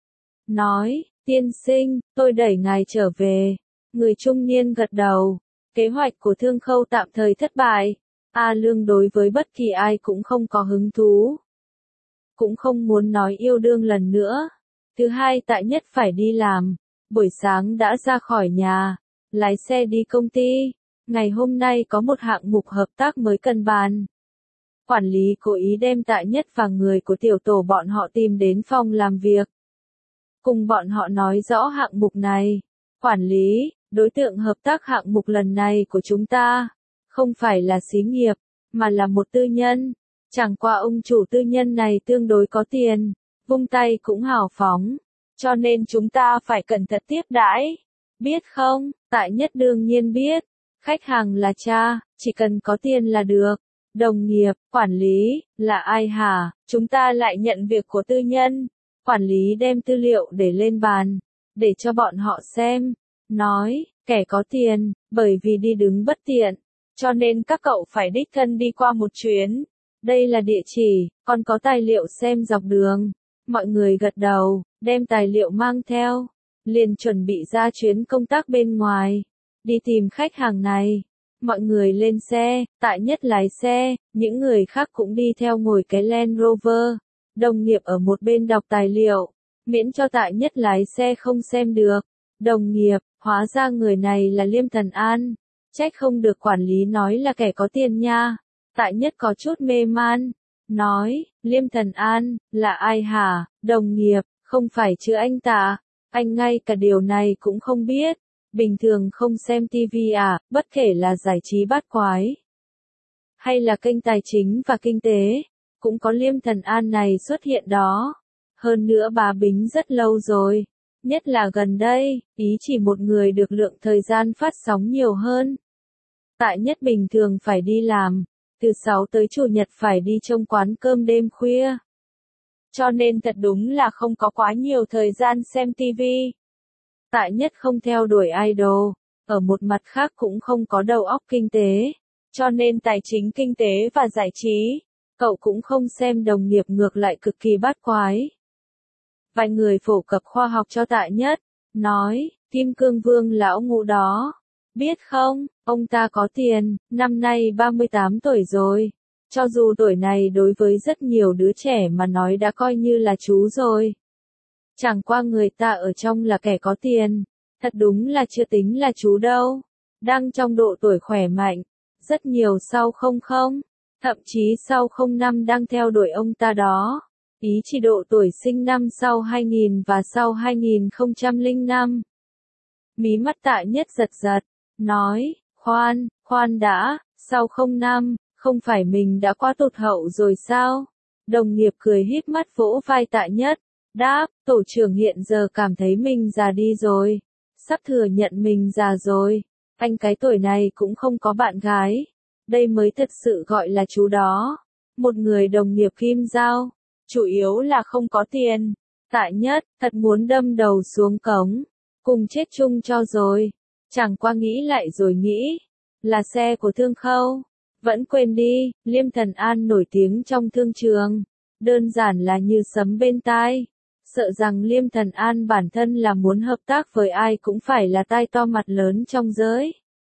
Nói, tiên sinh, tôi đẩy ngài trở về. Người trung niên gật đầu. Kế hoạch của Thương Khâu tạm thời thất bại. A Lương đối với bất kỳ ai cũng không có hứng thú. Cũng không muốn nói yêu đương lần nữa. Thứ hai Tại Nhất phải đi làm. Buổi sáng đã ra khỏi nhà. Lái xe đi công ty. Ngày hôm nay có một hạng mục hợp tác mới cần bàn. Quản lý cố ý đem Tại Nhất và người của tiểu tổ bọn họ tìm đến phòng làm việc. Cùng bọn họ nói rõ hạng mục này. Quản lý, đối tượng hợp tác hạng mục lần này của chúng ta, không phải là xí nghiệp, mà là một tư nhân. Chẳng qua ông chủ tư nhân này tương đối có tiền, vung tay cũng hào phóng, cho nên chúng ta phải cẩn thận tiếp đãi. Biết không, Tại Nhất đương nhiên biết, khách hàng là cha, chỉ cần có tiền là được. Đồng nghiệp, quản lý, là ai hả? Chúng ta lại nhận việc của tư nhân. Quản lý đem tư liệu để lên bàn, để cho bọn họ xem. Nói, kẻ có tiền, bởi vì đi đứng bất tiện, cho nên các cậu phải đích thân đi qua một chuyến. Đây là địa chỉ, còn có tài liệu xem dọc đường. Mọi người gật đầu, đem tài liệu mang theo, liền chuẩn bị ra chuyến công tác bên ngoài, đi tìm khách hàng này. Mọi người lên xe, Tại Nhất lái xe, những người khác cũng đi theo ngồi cái Land Rover. Đồng nghiệp ở một bên đọc tài liệu, miễn cho Tại Nhất lái xe không xem được. Đồng nghiệp, hóa ra người này là Liêm Thần An, trách không được quản lý nói là kẻ có tiền nha. Tại Nhất có chút mê man, nói, Liêm Thần An, là ai hả? Đồng nghiệp, không phải chứ anh ta, anh ngay cả điều này cũng không biết. Bình thường không xem tivi à, bất kể là giải trí bát quái, hay là kênh tài chính và kinh tế, cũng có Liêm Thần An này xuất hiện đó. Hơn nữa bà Bính rất lâu rồi, nhất là gần đây, ý chỉ một người được lượng thời gian phát sóng nhiều hơn. Tại Nhất bình thường phải đi làm, từ 6 tới Chủ nhật phải đi trông quán cơm đêm khuya. Cho nên thật đúng là không có quá nhiều thời gian xem tivi. Tại Nhất không theo đuổi idol, ở một mặt khác cũng không có đầu óc kinh tế, cho nên tài chính kinh tế và giải trí, cậu cũng không xem. Đồng nghiệp ngược lại cực kỳ bát quái. Vài người phổ cập khoa học cho Tại Nhất, nói, Kim Cương Vương lão ngũ đó, biết không, ông ta có tiền, năm nay 38 tuổi rồi. Cho dù tuổi này đối với rất nhiều đứa trẻ mà nói đã coi như là chú rồi. Chẳng qua người ta ở trong là kẻ có tiền, thật đúng là chưa tính là chú đâu. Đang trong độ tuổi khỏe mạnh, rất nhiều sau 00, thậm chí sau 05 đang theo đuổi ông ta đó. Ý chỉ độ tuổi sinh năm sau 2000 và sau 2005. Mí mắt Tại Nhất giật giật, nói, khoan đã, sau 05, không phải mình đã quá tụt hậu rồi sao? Đồng nghiệp cười híp mắt vỗ vai Tại Nhất, đáp, tổ trưởng hiện giờ cảm thấy mình già đi rồi, sắp thừa nhận mình già rồi, anh cái tuổi này cũng không có bạn gái, đây mới thật sự gọi là chú đó. Một người đồng nghiệp Kim Giao, chủ yếu là không có tiền. Tại Nhất, thật muốn đâm đầu xuống cống, cùng chết chung cho rồi. Chẳng qua nghĩ lại rồi nghĩ, là xe của Thương Khâu. Vẫn quên đi, Liêm Thần An nổi tiếng trong thương trường, đơn giản là như sấm bên tai. Sợ rằng Liêm Thần An bản thân là muốn hợp tác với ai cũng phải là tai to mặt lớn trong giới.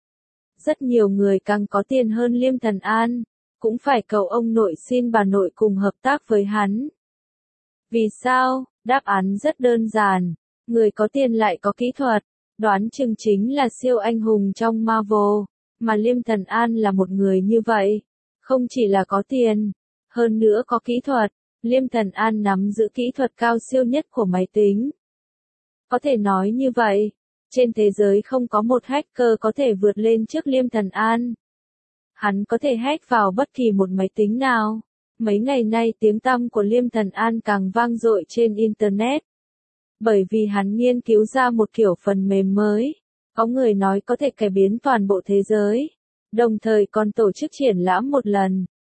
Rất nhiều người càng có tiền hơn Liêm Thần An, cũng phải cầu ông nội xin bà nội cùng hợp tác với hắn. Vì sao? Đáp án rất đơn giản, người có tiền lại có kỹ thuật, đoán chừng chính là siêu anh hùng trong Marvel, mà Liêm Thần An là một người như vậy, không chỉ là có tiền, hơn nữa có kỹ thuật. Liêm Thần An nắm giữ kỹ thuật cao siêu nhất của máy tính. Có thể nói như vậy, trên thế giới không có một hacker có thể vượt lên trước Liêm Thần An. Hắn có thể hack vào bất kỳ một máy tính nào. Mấy ngày nay tiếng tăm của Liêm Thần An càng vang dội trên Internet. Bởi vì hắn nghiên cứu ra một kiểu phần mềm mới, có người nói có thể cải biến toàn bộ thế giới, đồng thời còn tổ chức triển lãm một lần.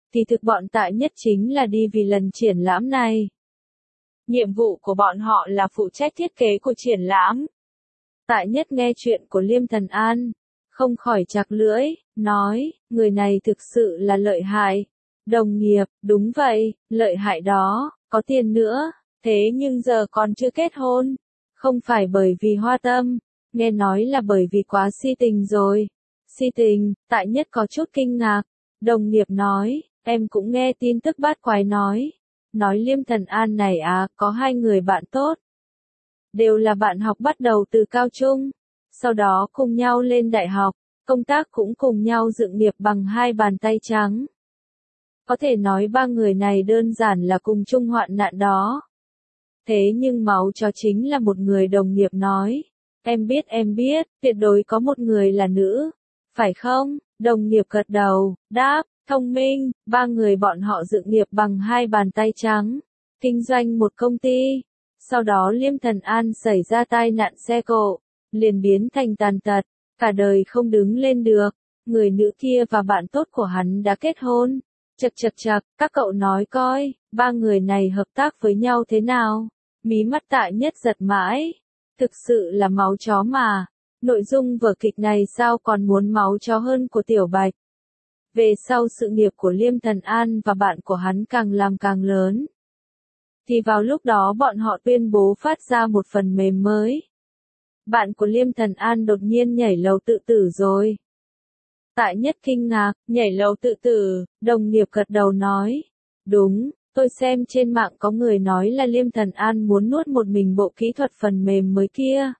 thì thực bọn Tạ Nhất chính là đi vì lần triển lãm này. Nhiệm vụ của bọn họ là phụ trách thiết kế của triển lãm. Tạ Nhất nghe chuyện của Liêm Thần An, không khỏi chặt lưỡi, nói, người này thực sự là lợi hại. Đồng nghiệp, đúng vậy, lợi hại đó, có tiền nữa, thế nhưng giờ còn chưa kết hôn. Không phải bởi vì hoa tâm, nghe nói là bởi vì quá si tình rồi. Si tình, Tạ Nhất có chút kinh ngạc. Đồng nghiệp nói, em cũng nghe tin tức bát quái nói Liêm Thần An này có hai người bạn tốt. Đều là bạn học bắt đầu từ cao trung, sau đó cùng nhau lên đại học, công tác cũng cùng nhau dựng nghiệp bằng hai bàn tay trắng. Có thể nói ba người này đơn giản là cùng chung hoạn nạn đó. Thế nhưng máu chó chính là một người. Đồng nghiệp nói, em biết, tuyệt đối có một người là nữ. Phải không? Đồng nghiệp gật đầu, đáp, thông minh, ba người bọn họ dựng nghiệp bằng hai bàn tay trắng, kinh doanh một công ty. Sau đó Liêm Thần An xảy ra tai nạn xe cộ, liền biến thành tàn tật, cả đời không đứng lên được. Người nữ kia và bạn tốt của hắn đã kết hôn. Chậc, các cậu nói coi, ba người này hợp tác với nhau thế nào? Mí mắt Tạ Nhất giật mãi. Thực sự là máu chó mà. Nội dung vở kịch này sao còn muốn máu chó hơn của Tiểu Bạch. Về sau sự nghiệp của Liêm Thần An và bạn của hắn càng làm càng lớn. Thì vào lúc đó bọn họ tuyên bố phát ra một phần mềm mới. Bạn của Liêm Thần An đột nhiên nhảy lầu tự tử rồi. Tạ Nhất kinh ngạc, nhảy lầu tự tử, đồng nghiệp gật đầu nói. Đúng, tôi xem trên mạng có người nói là Liêm Thần An muốn nuốt một mình bộ kỹ thuật phần mềm mới kia.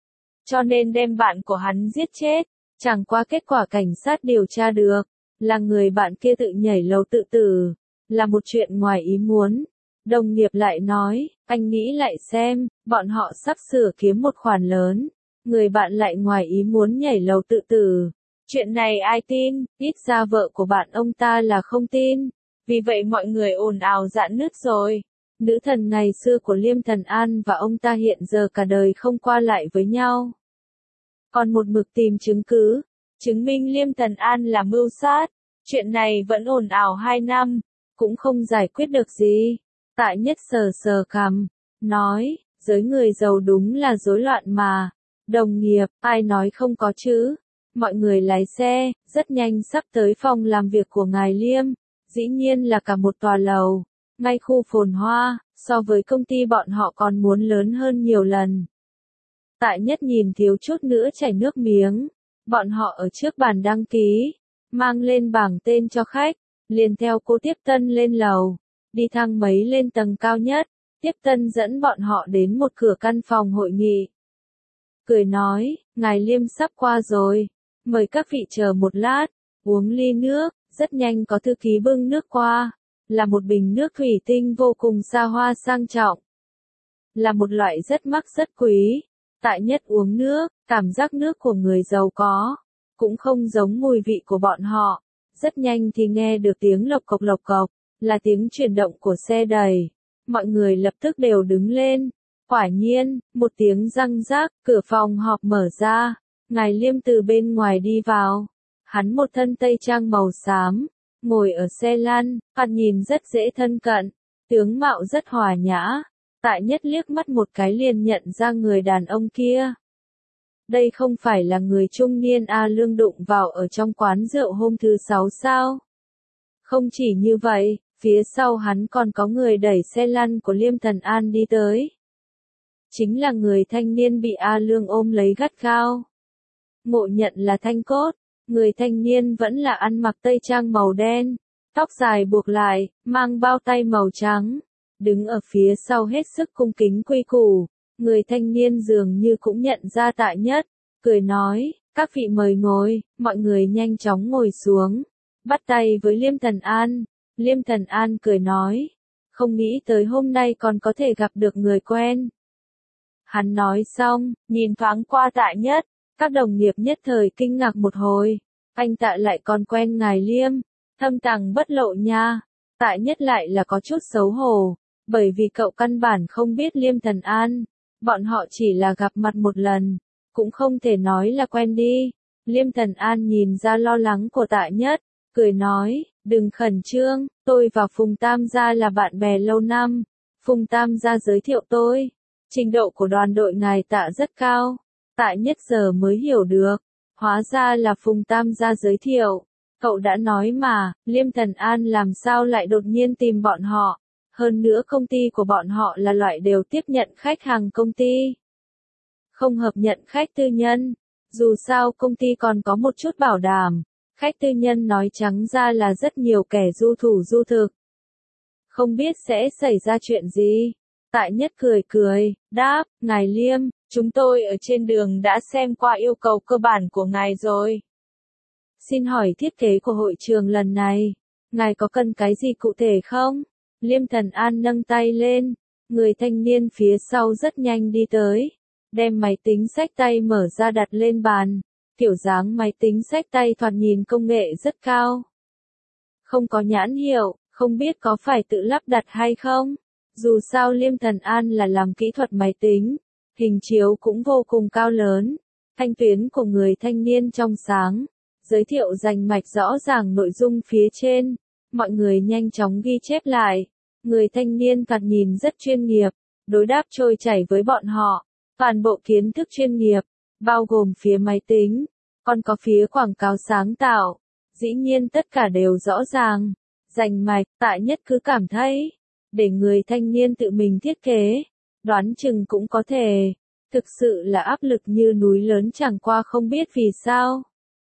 Cho nên đem bạn của hắn giết chết, chẳng qua kết quả cảnh sát điều tra được, là người bạn kia tự nhảy lầu tự tử, là một chuyện ngoài ý muốn. Đồng nghiệp lại nói, anh nghĩ lại xem, bọn họ sắp sửa kiếm một khoản lớn, người bạn lại ngoài ý muốn nhảy lầu tự tử. Chuyện này ai tin, ít ra vợ của bạn ông ta là không tin, vì vậy mọi người ồn ào rạn nứt rồi. Nữ thần ngày xưa của Liêm Thần An và ông ta hiện giờ cả đời không qua lại với nhau. Còn một mực tìm chứng cứ, chứng minh Liêm Thần An là mưu sát. Chuyện này vẫn ồn ào 2 năm, cũng không giải quyết được gì. Tạ Nhất sờ cằm, nói, giới người giàu đúng là rối loạn mà. Đồng nghiệp, ai nói không có chứ? Mọi người lái xe, rất nhanh sắp tới phòng làm việc của ngài Liêm. Dĩ nhiên là cả một tòa lầu, ngay khu phồn hoa, so với công ty bọn họ còn muốn lớn hơn nhiều lần. Tạ Nhất nhìn thiếu chút nữa chảy nước miếng. Bọn họ ở trước bàn đăng ký, mang lên bảng tên cho khách, liền theo cô tiếp tân lên lầu, đi thang máy lên tầng cao nhất. Tiếp tân dẫn bọn họ đến một cửa căn phòng hội nghị. Cười nói, ngài Liêm sắp qua rồi, mời các vị chờ một lát, uống ly nước. Rất nhanh có thư ký bưng nước qua, là một bình nước thủy tinh vô cùng xa hoa sang trọng. Là một loại rất mắc rất quý. Tạ Nhất uống nước, cảm giác nước của người giàu có, cũng không giống mùi vị của bọn họ. Rất nhanh thì nghe được tiếng lộc cộc, là tiếng chuyển động của xe đẩy. Mọi người lập tức đều đứng lên. Quả nhiên, một tiếng răng rác, cửa phòng họp mở ra. Ngài Liêm từ bên ngoài đi vào. Hắn một thân tây trang màu xám, ngồi ở xe lăn, thoạt nhìn rất dễ thân cận, tướng mạo rất hòa nhã. Tạ Nhất liếc mắt một cái liền nhận ra người đàn ông kia. Đây không phải là người trung niên A Lương đụng vào ở trong quán rượu hôm thứ 6 sao? Không chỉ như vậy, phía sau hắn còn có người đẩy xe lăn của Liêm Thần An đi tới. Chính là người thanh niên bị A Lương ôm lấy gắt gao. Ngộ nhận là Thanh Cốt. Người thanh niên vẫn là ăn mặc tây trang màu đen, tóc dài buộc lại, mang bao tay màu trắng, đứng ở phía sau hết sức cung kính quy củ. Người thanh niên dường như cũng nhận ra Tạ Nhất, cười nói, các vị mời ngồi. Mọi người nhanh chóng ngồi xuống, bắt tay với Liêm Thần An. Liêm Thần An cười nói, không nghĩ tới hôm nay còn có thể gặp được người quen. Hắn nói xong, nhìn thoáng qua Tạ Nhất. Các đồng nghiệp nhất thời kinh ngạc một hồi, anh Tạ lại còn quen ngài Liêm, thâm tàng bất lộ nha. Tạ Nhất lại là có chút xấu hổ, bởi vì cậu căn bản không biết Liêm Thần An, bọn họ chỉ là gặp mặt một lần, cũng không thể nói là quen đi. Liêm Thần An nhìn ra lo lắng của Tạ Nhất, cười nói, Đừng khẩn trương, tôi và Phùng Tam gia là bạn bè lâu năm. Phùng Tam gia giới thiệu tôi. Trình độ của đoàn đội ngài Tạ rất cao. Tạ Nhất giờ mới hiểu được. Hóa ra là Phùng Tam gia giới thiệu. Cậu đã nói mà, Liêm Thần An làm sao lại đột nhiên tìm bọn họ. Hơn nữa công ty của bọn họ là loại đều tiếp nhận khách hàng công ty. Không hợp nhận khách tư nhân. Dù sao công ty còn có một chút bảo đảm. Khách tư nhân nói trắng ra là rất nhiều kẻ du thủ du thực. Không biết sẽ xảy ra chuyện gì. Tạ Nhất cười cười, đáp, ngài Liêm, chúng tôi ở trên đường đã xem qua yêu cầu cơ bản của ngài rồi. Xin hỏi thiết kế của hội trường lần này, ngài có cần cái gì cụ thể không? Liêm Thần An nâng tay lên, người thanh niên phía sau rất nhanh đi tới, đem máy tính xách tay mở ra đặt lên bàn, kiểu dáng máy tính xách tay thoạt nhìn công nghệ rất cao. Không có nhãn hiệu, không biết có phải tự lắp đặt hay không? Dù sao Liêm Thần An là làm kỹ thuật máy tính, hình chiếu cũng vô cùng cao lớn, thanh tuyến của người thanh niên trong sáng, giới thiệu rành mạch rõ ràng nội dung phía trên, mọi người nhanh chóng ghi chép lại, người thanh niên thoạt nhìn rất chuyên nghiệp, đối đáp trôi chảy với bọn họ, toàn bộ kiến thức chuyên nghiệp, bao gồm phía máy tính, còn có phía quảng cáo sáng tạo, dĩ nhiên tất cả đều rõ ràng, rành mạch. Tạ Nhất cứ cảm thấy, để người thanh niên tự mình thiết kế, đoán chừng cũng có thể, thực sự là áp lực như núi lớn chẳng qua không biết vì sao.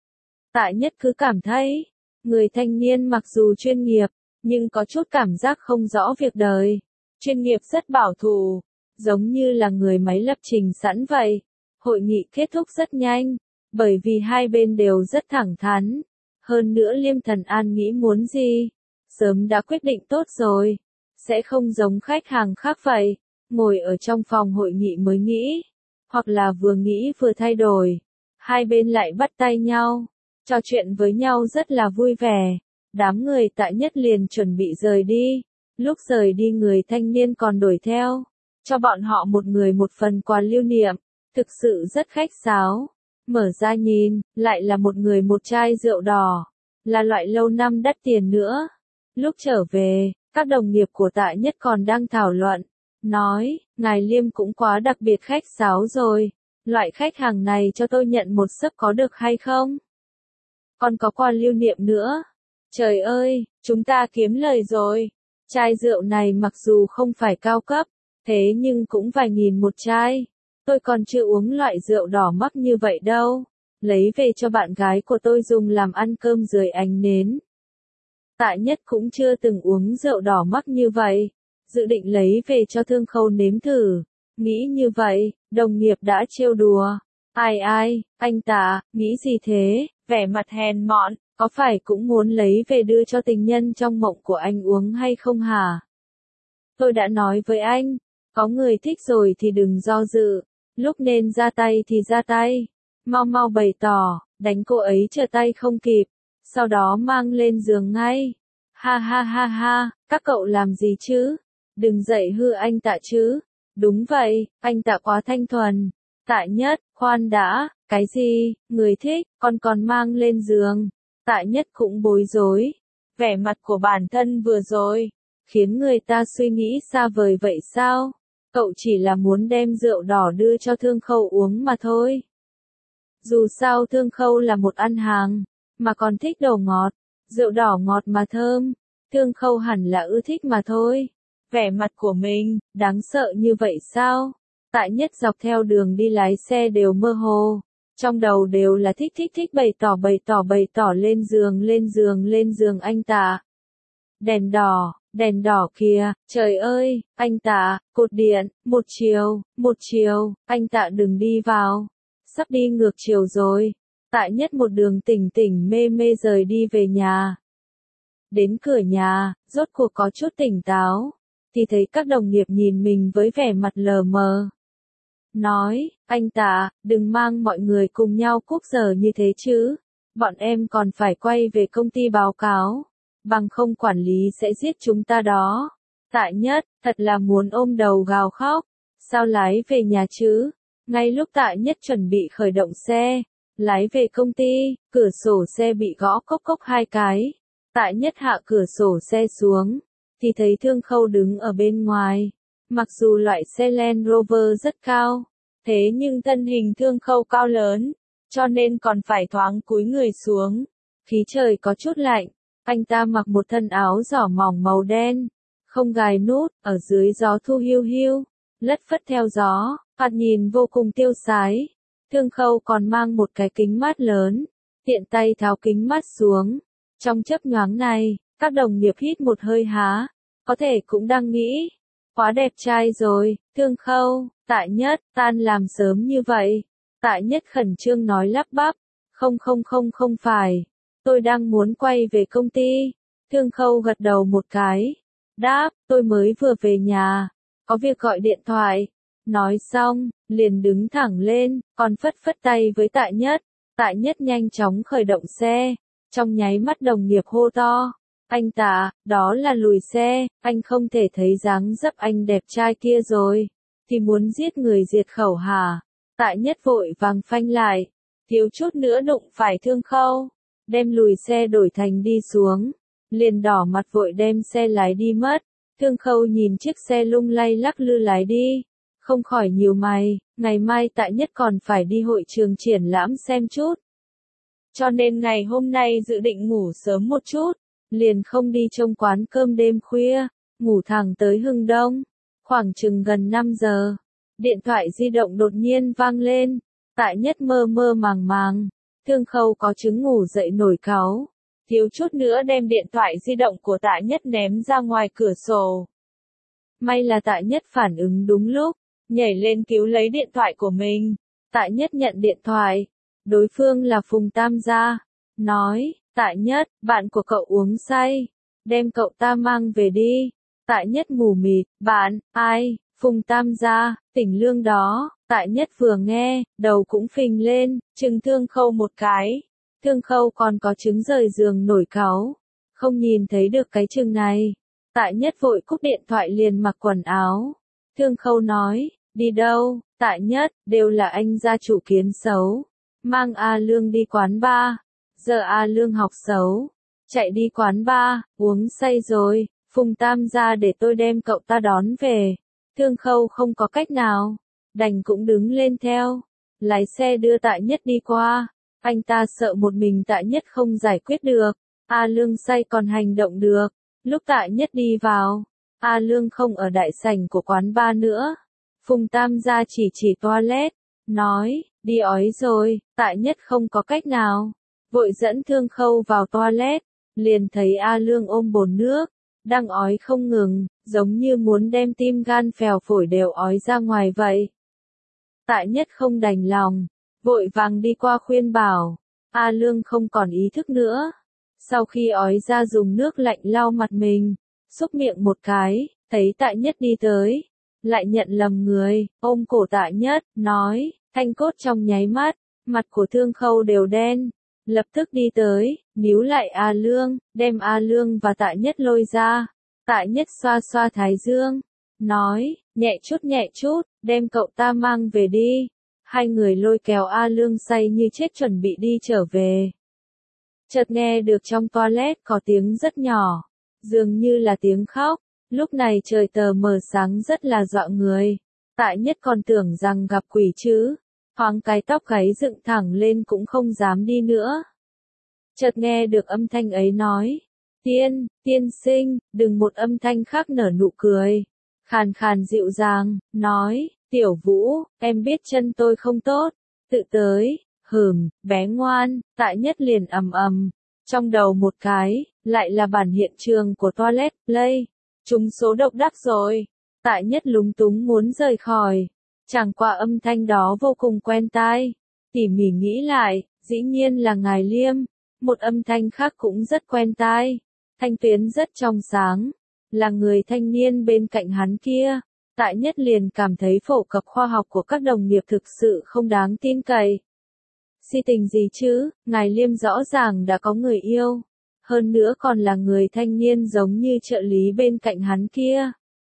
Tạ Nhất cứ cảm thấy, người thanh niên mặc dù chuyên nghiệp, nhưng có chút cảm giác không rõ việc đời, chuyên nghiệp rất bảo thủ, giống như là người máy lập trình sẵn vậy. Hội nghị kết thúc rất nhanh, bởi vì hai bên đều rất thẳng thắn, hơn nữa Liêm Thần An nghĩ muốn gì, sớm đã quyết định tốt rồi. Sẽ không giống khách hàng khác vậy, ngồi ở trong phòng hội nghị mới nghĩ, hoặc là vừa nghĩ vừa thay đổi. Hai bên lại bắt tay nhau, trò chuyện với nhau rất là vui vẻ. Đám người Tạ Nhất liền chuẩn bị rời đi. Lúc rời đi người thanh niên còn đuổi theo, cho bọn họ một người một phần quà lưu niệm, thực sự rất khách sáo. Mở ra nhìn, lại là một người một chai rượu đỏ, là loại lâu năm đắt tiền nữa. Lúc trở về, các đồng nghiệp của Tạ Nhất còn đang thảo luận, nói, ngài Liêm cũng quá đặc biệt khách sáo rồi, loại khách hàng này cho tôi nhận một suất có được hay không? Còn có quà lưu niệm nữa. Trời ơi, chúng ta kiếm lời rồi. Chai rượu này mặc dù không phải cao cấp, thế nhưng cũng vài nghìn một chai. Tôi còn chưa uống loại rượu đỏ mắc như vậy đâu. Lấy về cho bạn gái của tôi dùng làm ăn cơm dưới ánh nến. Tạ Nhất cũng chưa từng uống rượu đỏ mắc như vậy, dự định lấy về cho Thương Khâu nếm thử. Nghĩ như vậy, đồng nghiệp đã trêu đùa. Ai, anh Tạ, nghĩ gì thế, vẻ mặt hèn mọn, có phải cũng muốn lấy về đưa cho tình nhân trong mộng của anh uống hay không hả? Tôi đã nói với anh, có người thích rồi thì đừng do dự, lúc nên ra tay thì ra tay. Mau mau bày tỏ, đánh cô ấy trở tay không kịp. Sau đó mang lên giường ngay. Ha ha ha ha, các cậu làm gì chứ? Đừng dạy hư anh Tạ chứ. Đúng vậy, anh Tạ quá thanh thuần. Tạ Nhất, khoan đã, cái gì, người thích, còn mang lên giường. Tạ Nhất cũng bối rối. Vẻ mặt của bản thân vừa rồi, khiến người ta suy nghĩ xa vời vậy sao? Cậu chỉ là muốn đem rượu đỏ đưa cho Thương Khâu uống mà thôi. Dù sao Thương Khâu là một ăn hàng, mà còn thích đồ ngọt, rượu đỏ ngọt mà thơm, Thương Khâu hẳn là ưa thích mà thôi. Vẻ mặt của mình, đáng sợ như vậy sao? Tạ Nhất dọc theo đường đi lái xe đều mơ hồ, trong đầu đều là thích bày tỏ lên giường anh Tạ. Đèn đỏ kìa, trời ơi, anh Tạ, cột điện, một chiều, anh Tạ đừng đi vào, sắp đi ngược chiều rồi. Tạ Nhất một đường tỉnh mê rời đi về nhà. Đến cửa nhà, rốt cuộc có chút tỉnh táo, thì thấy các đồng nghiệp nhìn mình với vẻ mặt lờ mờ. Nói, anh Tạ, đừng mang mọi người cùng nhau cúp giờ như thế chứ, bọn em còn phải quay về công ty báo cáo, bằng không quản lý sẽ giết chúng ta đó. Tạ Nhất, thật là muốn ôm đầu gào khóc, sao lái về nhà chứ? Ngay lúc Tạ Nhất chuẩn bị khởi động xe, lái về công ty, cửa sổ xe bị gõ cốc cốc hai cái. Tại Nhất hạ cửa sổ xe xuống, thì thấy Thương Khâu đứng ở bên ngoài. Mặc dù loại xe Land Rover rất cao, thế nhưng thân hình Thương Khâu cao lớn, cho nên còn phải thoáng cúi người xuống. Khí trời có chút lạnh, anh ta mặc một thân áo giỏ mỏng màu đen, không gài nút, ở dưới gió thu hiu hiu, lất phất theo gió, thoạt nhìn vô cùng tiêu sái. Thương Khâu còn mang một cái kính mát lớn, tiện tay tháo kính mát xuống. Trong chớp nhoáng này, các đồng nghiệp hít một hơi há, có thể cũng đang nghĩ, quá đẹp trai rồi, Thương Khâu. Tại Nhất, tan làm sớm như vậy. Tại Nhất khẩn trương nói lắp bắp, không phải, tôi đang muốn quay về công ty. Thương Khâu gật đầu một cái, đáp, tôi mới vừa về nhà, có việc gọi điện thoại. Nói xong, liền đứng thẳng lên, còn phất phất tay với Tại Nhất. Tại Nhất nhanh chóng khởi động xe, trong nháy mắt đồng nghiệp hô to, anh Tạ, đó là lùi xe, anh không thể thấy dáng dấp anh đẹp trai kia rồi, thì muốn giết người diệt khẩu hả? Tại Nhất vội vàng phanh lại, thiếu chút nữa đụng phải Thương Khâu, đem lùi xe đổi thành đi xuống, liền đỏ mặt vội đem xe lái đi mất. Thương Khâu nhìn chiếc xe lung lay lắc lư lái đi, không khỏi nhíu mày, ngày mai Tại Nhất còn phải đi hội trường triển lãm xem chút. Cho nên ngày hôm nay dự định ngủ sớm một chút, liền không đi trong quán cơm đêm khuya, ngủ thẳng tới Hưng Đông. Khoảng chừng gần 5 giờ, điện thoại di động đột nhiên vang lên, Tại Nhất mơ mơ màng màng, Thương Khâu có chứng ngủ dậy nổi cáu, thiếu chút nữa đem điện thoại di động của Tại Nhất ném ra ngoài cửa sổ. May là Tại Nhất phản ứng đúng lúc, nhảy lên cứu lấy điện thoại của mình. Tại Nhất nhận điện thoại, đối phương là Phùng Tam Gia, nói, Tại Nhất, bạn của cậu uống say, đem cậu ta mang về đi. Tại Nhất mù mịt, bạn, ai? Phùng Tam Gia, tỉnh Lương đó. Tại Nhất vừa nghe, đầu cũng phình lên, trừng Thương Khâu một cái. Thương Khâu còn có chứng rời giường nổi cáu, không nhìn thấy được cái chừng này. Tại Nhất vội cúp điện thoại liền mặc quần áo. Thương Khâu nói, đi đâu? Tại Nhất, đều là anh gia chủ kiến xấu, mang A Lương đi quán bar. Giờ A Lương học xấu, chạy đi quán bar, uống say rồi. Phùng Tam Gia để tôi đem cậu ta đón về. Thương Khâu không có cách nào, đành cũng đứng lên theo, lái xe đưa Tại Nhất đi qua. Anh ta sợ một mình Tại Nhất không giải quyết được, A Lương say còn hành động được. Lúc Tại Nhất đi vào, A Lương không ở đại sảnh của quán bar nữa. Phùng Tam Gia chỉ toilet, nói, đi ói rồi. Tại Nhất không có cách nào, vội dẫn Thương Khâu vào toilet, liền thấy A Lương ôm bồn nước, đang ói không ngừng, giống như muốn đem tim gan phèo phổi đều ói ra ngoài vậy. Tại Nhất không đành lòng, vội vàng đi qua khuyên bảo, A Lương không còn ý thức nữa. Sau khi ói ra dùng nước lạnh lau mặt mình, xúc miệng một cái, thấy Tại Nhất đi tới, lại nhận lầm người, ôm cổ Tại Nhất, nói, thanh cốt trong nháy mắt, mặt của Thương Khâu đều đen, lập tức đi tới, níu lại A Lương, đem A Lương và Tại Nhất lôi ra. Tại Nhất xoa xoa thái dương, nói, nhẹ chút, đem cậu ta mang về đi. Hai người lôi kéo A Lương say như chết chuẩn bị đi trở về. Chợt nghe được trong toilet có tiếng rất nhỏ, dường như là tiếng khóc. Lúc này trời tờ mờ sáng rất là dọa người. Tại Nhất còn tưởng rằng gặp quỷ chứ, thoáng cái tóc gáy dựng thẳng lên cũng không dám đi nữa. Chợt nghe được âm thanh ấy nói, tiên sinh, đừng. Một âm thanh khác nở nụ cười, khàn khàn dịu dàng, nói, Tiểu Vũ, em biết chân tôi không tốt, tự tới. Bé ngoan. Tại Nhất liền ầm, trong đầu một cái, lại là bản hiện trường của toilet play, trúng số độc đắc rồi. Tại Nhất lúng túng muốn rời khỏi, chẳng qua âm thanh đó vô cùng quen tai, tỉ mỉ nghĩ lại, dĩ nhiên là Ngài Liêm. Một âm thanh khác cũng rất quen tai, thanh tuyến rất trong sáng, là người thanh niên bên cạnh hắn kia. Tại Nhất liền cảm thấy phổ cập khoa học của các đồng nghiệp thực sự không đáng tin cậy. Si tình gì chứ, Ngài Liêm rõ ràng đã có người yêu, hơn nữa còn là người thanh niên giống như trợ lý bên cạnh hắn kia.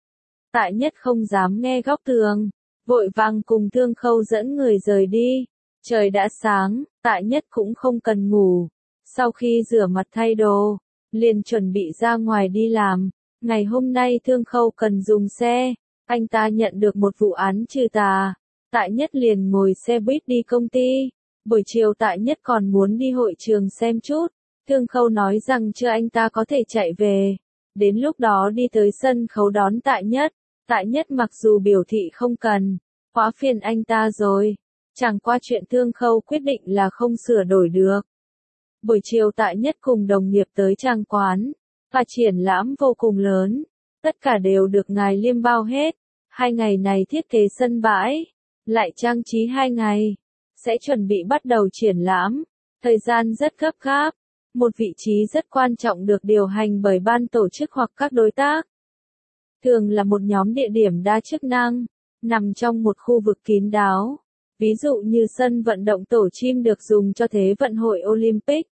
Tại Nhất không dám nghe góc tường, vội vàng cùng Thương Khâu dẫn người rời đi. Trời đã sáng, Tại Nhất cũng không cần ngủ. Sau khi rửa mặt thay đồ, liền chuẩn bị ra ngoài đi làm. Ngày hôm nay Thương Khâu cần dùng xe, anh ta nhận được một vụ án trừ tà. Tại Nhất liền ngồi xe buýt đi công ty. Buổi chiều Tại Nhất còn muốn đi hội trường xem chút. Thương Khâu nói rằng chưa anh ta có thể chạy về. Đến lúc đó đi tới sân khấu đón Tại Nhất. Tại Nhất mặc dù biểu thị không cần, quá phiền anh ta rồi. Chẳng qua chuyện Thương Khâu quyết định là không sửa đổi được. Buổi chiều Tại Nhất cùng đồng nghiệp tới trang quán, và triển lãm vô cùng lớn. Tất cả đều được ngài Liêm bao hết. 2 ngày này thiết kế sân bãi, lại trang trí 2 ngày, sẽ chuẩn bị bắt đầu triển lãm. Thời gian rất gấp gáp, một vị trí rất quan trọng được điều hành bởi ban tổ chức hoặc các đối tác. Thường là một nhóm địa điểm đa chức năng, nằm trong một khu vực kín đáo. Ví dụ như sân vận động Tổ Chim được dùng cho Thế vận hội Olympic.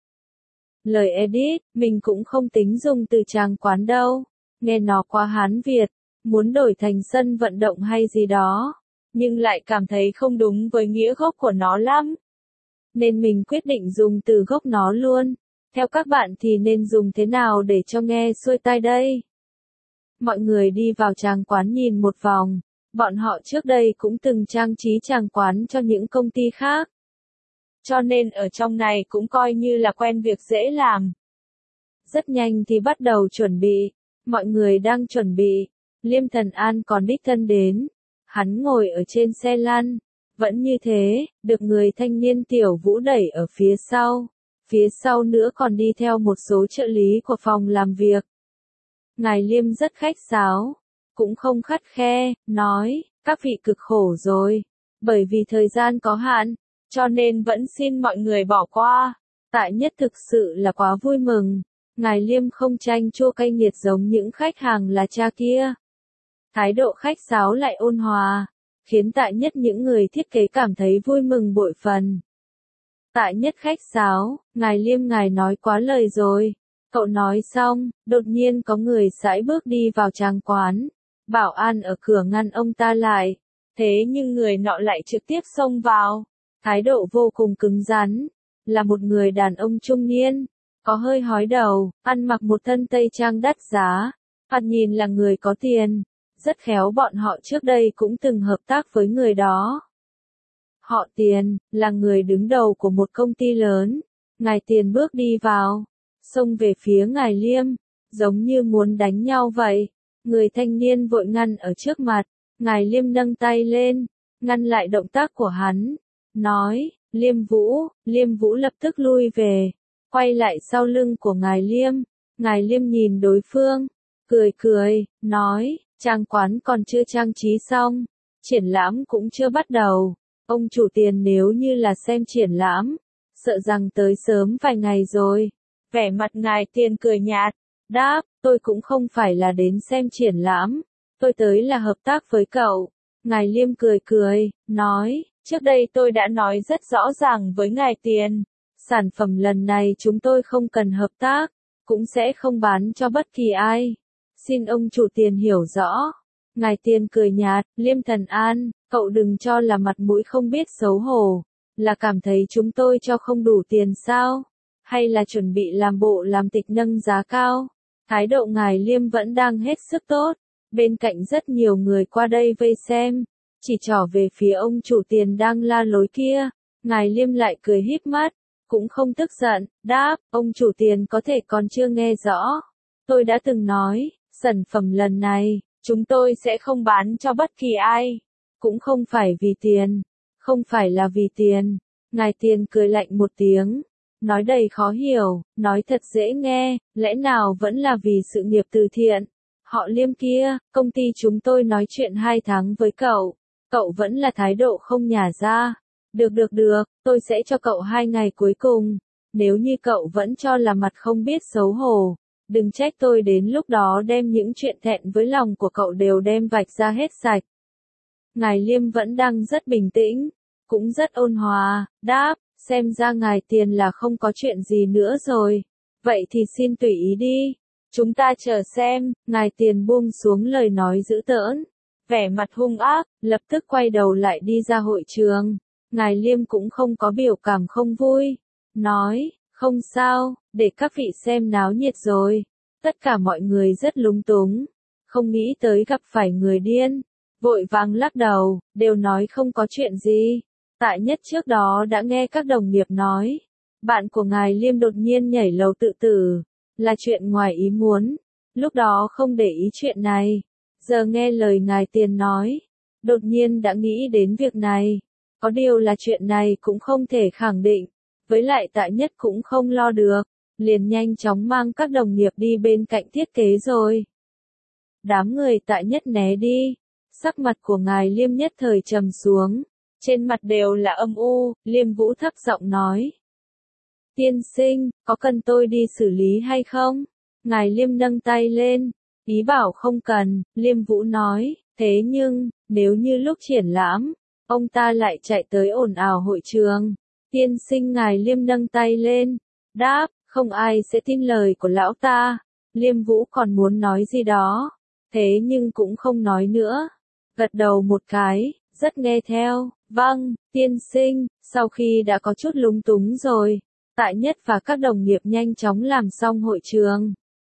Lời edit, mình cũng không tính dùng từ trang quán đâu, nghe nó quá Hán Việt, muốn đổi thành sân vận động hay gì đó, nhưng lại cảm thấy không đúng với nghĩa gốc của nó lắm. Nên mình quyết định dùng từ gốc nó luôn. Theo các bạn thì nên dùng thế nào để cho nghe xuôi tai đây? Mọi người đi vào trang quán nhìn một vòng, bọn họ trước đây cũng từng trang trí trang quán cho những công ty khác. Cho nên ở trong này cũng coi như là quen việc dễ làm. Rất nhanh thì bắt đầu chuẩn bị, mọi người đang chuẩn bị, Liêm Thần An còn đích thân đến. Hắn ngồi ở trên xe lăn, vẫn như thế, được người thanh niên Tiểu Vũ đẩy ở phía sau. Phía sau nữa còn đi theo một số trợ lý của phòng làm việc. Ngài Liêm rất khách sáo, cũng không khắt khe, nói, các vị cực khổ rồi, bởi vì thời gian có hạn, cho nên vẫn xin mọi người bỏ qua. Tại Nhất thực sự là quá vui mừng, ngài Liêm không chanh chua cay nghiệt giống những khách hàng là cha kia. Thái độ khách sáo lại ôn hòa, khiến Tại Nhất những người thiết kế cảm thấy vui mừng bội phần. Tại Nhất khách sáo, ngài Liêm ngài nói quá lời rồi. Cậu nói xong, đột nhiên có người sải bước đi vào trang quán. Bảo an ở cửa ngăn ông ta lại. Thế nhưng người nọ lại trực tiếp xông vào. Thái độ vô cùng cứng rắn. Là một người đàn ông trung niên. Có hơi hói đầu, ăn mặc một thân tây trang đắt giá. Thoạt nhìn là người có tiền. Rất khéo bọn họ trước đây cũng từng hợp tác với người đó. Họ Tiền, là người đứng đầu của một công ty lớn. Ngài Tiền bước đi vào, xông về phía ngài Liêm, giống như muốn đánh nhau vậy. Người thanh niên vội ngăn ở trước mặt, ngài Liêm nâng tay lên, ngăn lại động tác của hắn, nói, Liêm Vũ lập tức lui về, quay lại sau lưng của ngài Liêm nhìn đối phương, cười, nói, trang quán còn chưa trang trí xong, triển lãm cũng chưa bắt đầu, ông chủ Tiền nếu như là xem triển lãm, sợ rằng tới sớm vài ngày rồi. Vẻ mặt ngài Tiền cười nhạt, đáp, tôi cũng không phải là đến xem triển lãm, tôi tới là hợp tác với cậu. Ngài Liêm cười, nói, trước đây tôi đã nói rất rõ ràng với ngài Tiền, sản phẩm lần này chúng tôi không cần hợp tác, cũng sẽ không bán cho bất kỳ ai. Xin ông chủ Tiền hiểu rõ. Ngài Tiền cười nhạt, Liêm Thần An, cậu đừng cho là mặt mũi không biết xấu hổ, là cảm thấy chúng tôi cho không đủ tiền sao? Hay là chuẩn bị làm bộ làm tịch nâng giá cao? Thái độ ngài Liêm vẫn đang hết sức tốt, bên cạnh rất nhiều người qua đây vây xem, chỉ trỏ về phía ông chủ Tiền đang la lối kia. Ngài Liêm lại cười híp mắt, cũng không tức giận, đáp, ông chủ Tiền có thể còn chưa nghe rõ. Tôi đã từng nói, sản phẩm lần này, chúng tôi sẽ không bán cho bất kỳ ai, cũng không phải vì tiền, không phải là vì tiền. Ngài Tiền cười lạnh một tiếng, nói đầy khó hiểu, nói thật dễ nghe, lẽ nào vẫn là vì sự nghiệp từ thiện. Họ Liêm kia, công ty chúng tôi nói chuyện 2 tháng với cậu vẫn là thái độ không nhả ra. Được, tôi sẽ cho cậu 2 ngày cuối cùng, nếu như cậu vẫn cho là mặt không biết xấu hổ, đừng trách tôi đến lúc đó đem những chuyện thẹn với lòng của cậu đều đem vạch ra hết sạch. Ngài Liêm vẫn đang rất bình tĩnh, cũng rất ôn hòa, đáp, xem ra ngài Tiền là không có chuyện gì nữa rồi. Vậy thì xin tùy ý đi, chúng ta chờ xem. Ngài Tiền buông xuống lời nói dữ tợn, vẻ mặt hung ác, lập tức quay đầu lại đi ra hội trường. Ngài Liêm cũng không có biểu cảm không vui, nói, Không sao, để các vị xem náo nhiệt rồi. Tất cả mọi người rất lúng túng, không nghĩ tới gặp phải người điên, vội vàng lắc đầu, đều nói không có chuyện gì. Tại Nhất trước đó đã nghe các đồng nghiệp nói, bạn của ngài Liêm đột nhiên nhảy lầu tự tử, là chuyện ngoài ý muốn, lúc đó không để ý chuyện này, giờ nghe lời ngài Tiền nói, đột nhiên đã nghĩ đến việc này, có điều là chuyện này cũng không thể khẳng định, với lại Tại Nhất cũng không lo được, liền nhanh chóng mang các đồng nghiệp đi bên cạnh thiết kế rồi. Đám người Tại Nhất né đi, sắc mặt của ngài Liêm nhất thời trầm xuống, trên mặt đều là âm u, Liêm Vũ thấp giọng nói. Tiên sinh, có cần tôi đi xử lý hay không? Ngài Liêm nâng tay lên, ý bảo không cần, Liêm Vũ nói, thế nhưng, nếu như lúc triển lãm, ông ta lại chạy tới ồn ào hội trường. Tiên sinh ngài Liêm nâng tay lên, đáp, không ai sẽ tin lời của lão ta. Liêm Vũ còn muốn nói gì đó, thế nhưng cũng không nói nữa. Gật đầu một cái, rất nghe theo, vâng, tiên sinh, sau khi đã có chút lúng túng rồi, Tại Nhất và các đồng nghiệp nhanh chóng làm xong hội trường.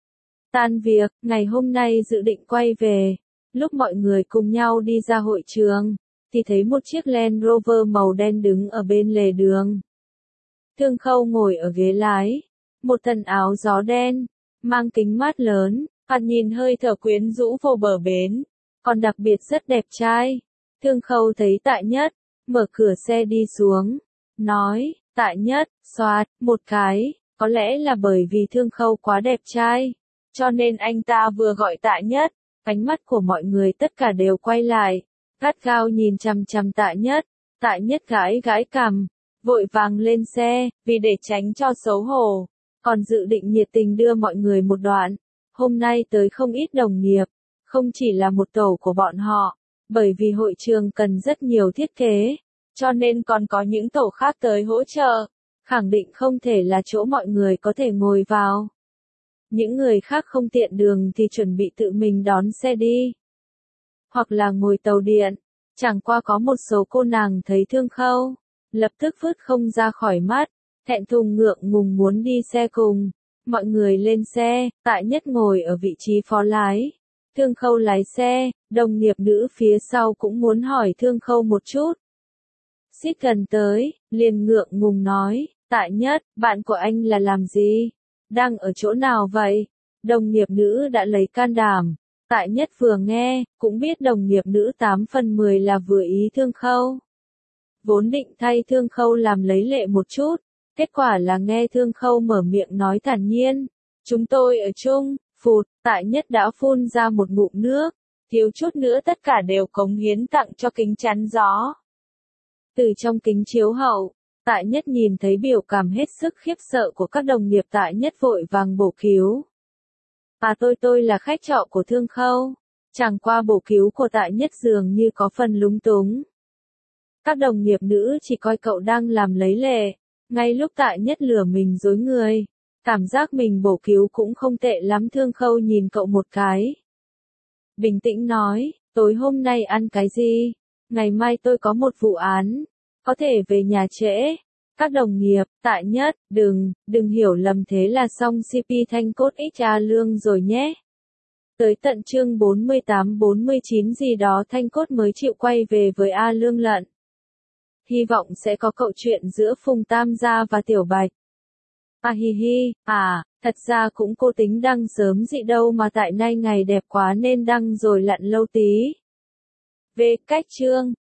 Tan việc, ngày hôm nay dự định quay về, lúc mọi người cùng nhau đi ra hội trường, thì thấy một chiếc Land Rover màu đen đứng ở bên lề đường. Thương Khâu ngồi ở ghế lái, một thân áo gió đen, mang kính mát lớn, thoạt nhìn hơi thở quyến rũ vô bờ bến, còn đặc biệt rất đẹp trai. Thương Khâu thấy Tại Nhất, mở cửa xe đi xuống, nói, Tại Nhất, xoạt, một cái, có lẽ là bởi vì Thương Khâu quá đẹp trai, cho nên anh ta vừa gọi Tại Nhất, ánh mắt của mọi người tất cả đều quay lại, gắt gao nhìn chằm chằm Tại Nhất. Tại Nhất gãi gãi cằm, vội vàng lên xe, vì để tránh cho xấu hổ, còn dự định nhiệt tình đưa mọi người một đoạn. Hôm nay tới không ít đồng nghiệp, không chỉ là một tổ của bọn họ, bởi vì hội trường cần rất nhiều thiết kế, cho nên còn có những tổ khác tới hỗ trợ, khẳng định không thể là chỗ mọi người có thể ngồi vào. Những người khác không tiện đường thì chuẩn bị tự mình đón xe đi, hoặc là ngồi tàu điện. Chẳng qua có một số cô nàng thấy Thương Khâu, lập tức vứt không ra khỏi mắt, thẹn thùng ngượng ngùng muốn đi xe cùng. Mọi người lên xe, Tại Nhất ngồi ở vị trí phó lái, Thương Khâu lái xe, đồng nghiệp nữ phía sau cũng muốn hỏi Thương Khâu một chút. Xích gần tới, liền ngượng ngùng nói, Tại Nhất, bạn của anh là làm gì? Đang ở chỗ nào vậy? Đồng nghiệp nữ đã lấy can đảm. Tại Nhất vừa nghe, cũng biết đồng nghiệp nữ 8 phần 10 là vừa ý Thương Khâu. Vốn định thay Thương Khâu làm lấy lệ một chút, kết quả là nghe Thương Khâu mở miệng nói thản nhiên. Chúng tôi ở chung, phụt, Tại Nhất đã phun ra một ngụm nước, thiếu chút nữa tất cả đều cống hiến tặng cho kính chắn gió. Từ trong kính chiếu hậu, Tại Nhất nhìn thấy biểu cảm hết sức khiếp sợ của các đồng nghiệp. Tại Nhất vội vàng bổ cứu. Tôi là khách trọ của Thương Khâu. Chẳng qua bổ cứu của Tại Nhất dường như có phần lúng túng. Các đồng nghiệp nữ chỉ coi cậu đang làm lấy lệ, ngay lúc Tại Nhất lừa mình dối người. Cảm giác mình bổ cứu cũng không tệ lắm. Thương Khâu nhìn cậu một cái, bình tĩnh nói, tối hôm nay ăn cái gì? Ngày mai tôi có một vụ án, có thể về nhà trễ. Các đồng nghiệp, Tại Nhất, đừng hiểu lầm thế là xong CP Thanh Cốt X A Lương rồi nhé. Tới tận chương 48-49 gì đó Thanh Cốt mới chịu quay về với A Lương lận. Hy vọng sẽ có câu chuyện giữa Phùng Tam Gia và Tiểu Bạch. Thật ra cũng cô tính đăng sớm dị đâu mà tại nay ngày đẹp quá nên đăng rồi lặn lâu tí. Về cách chương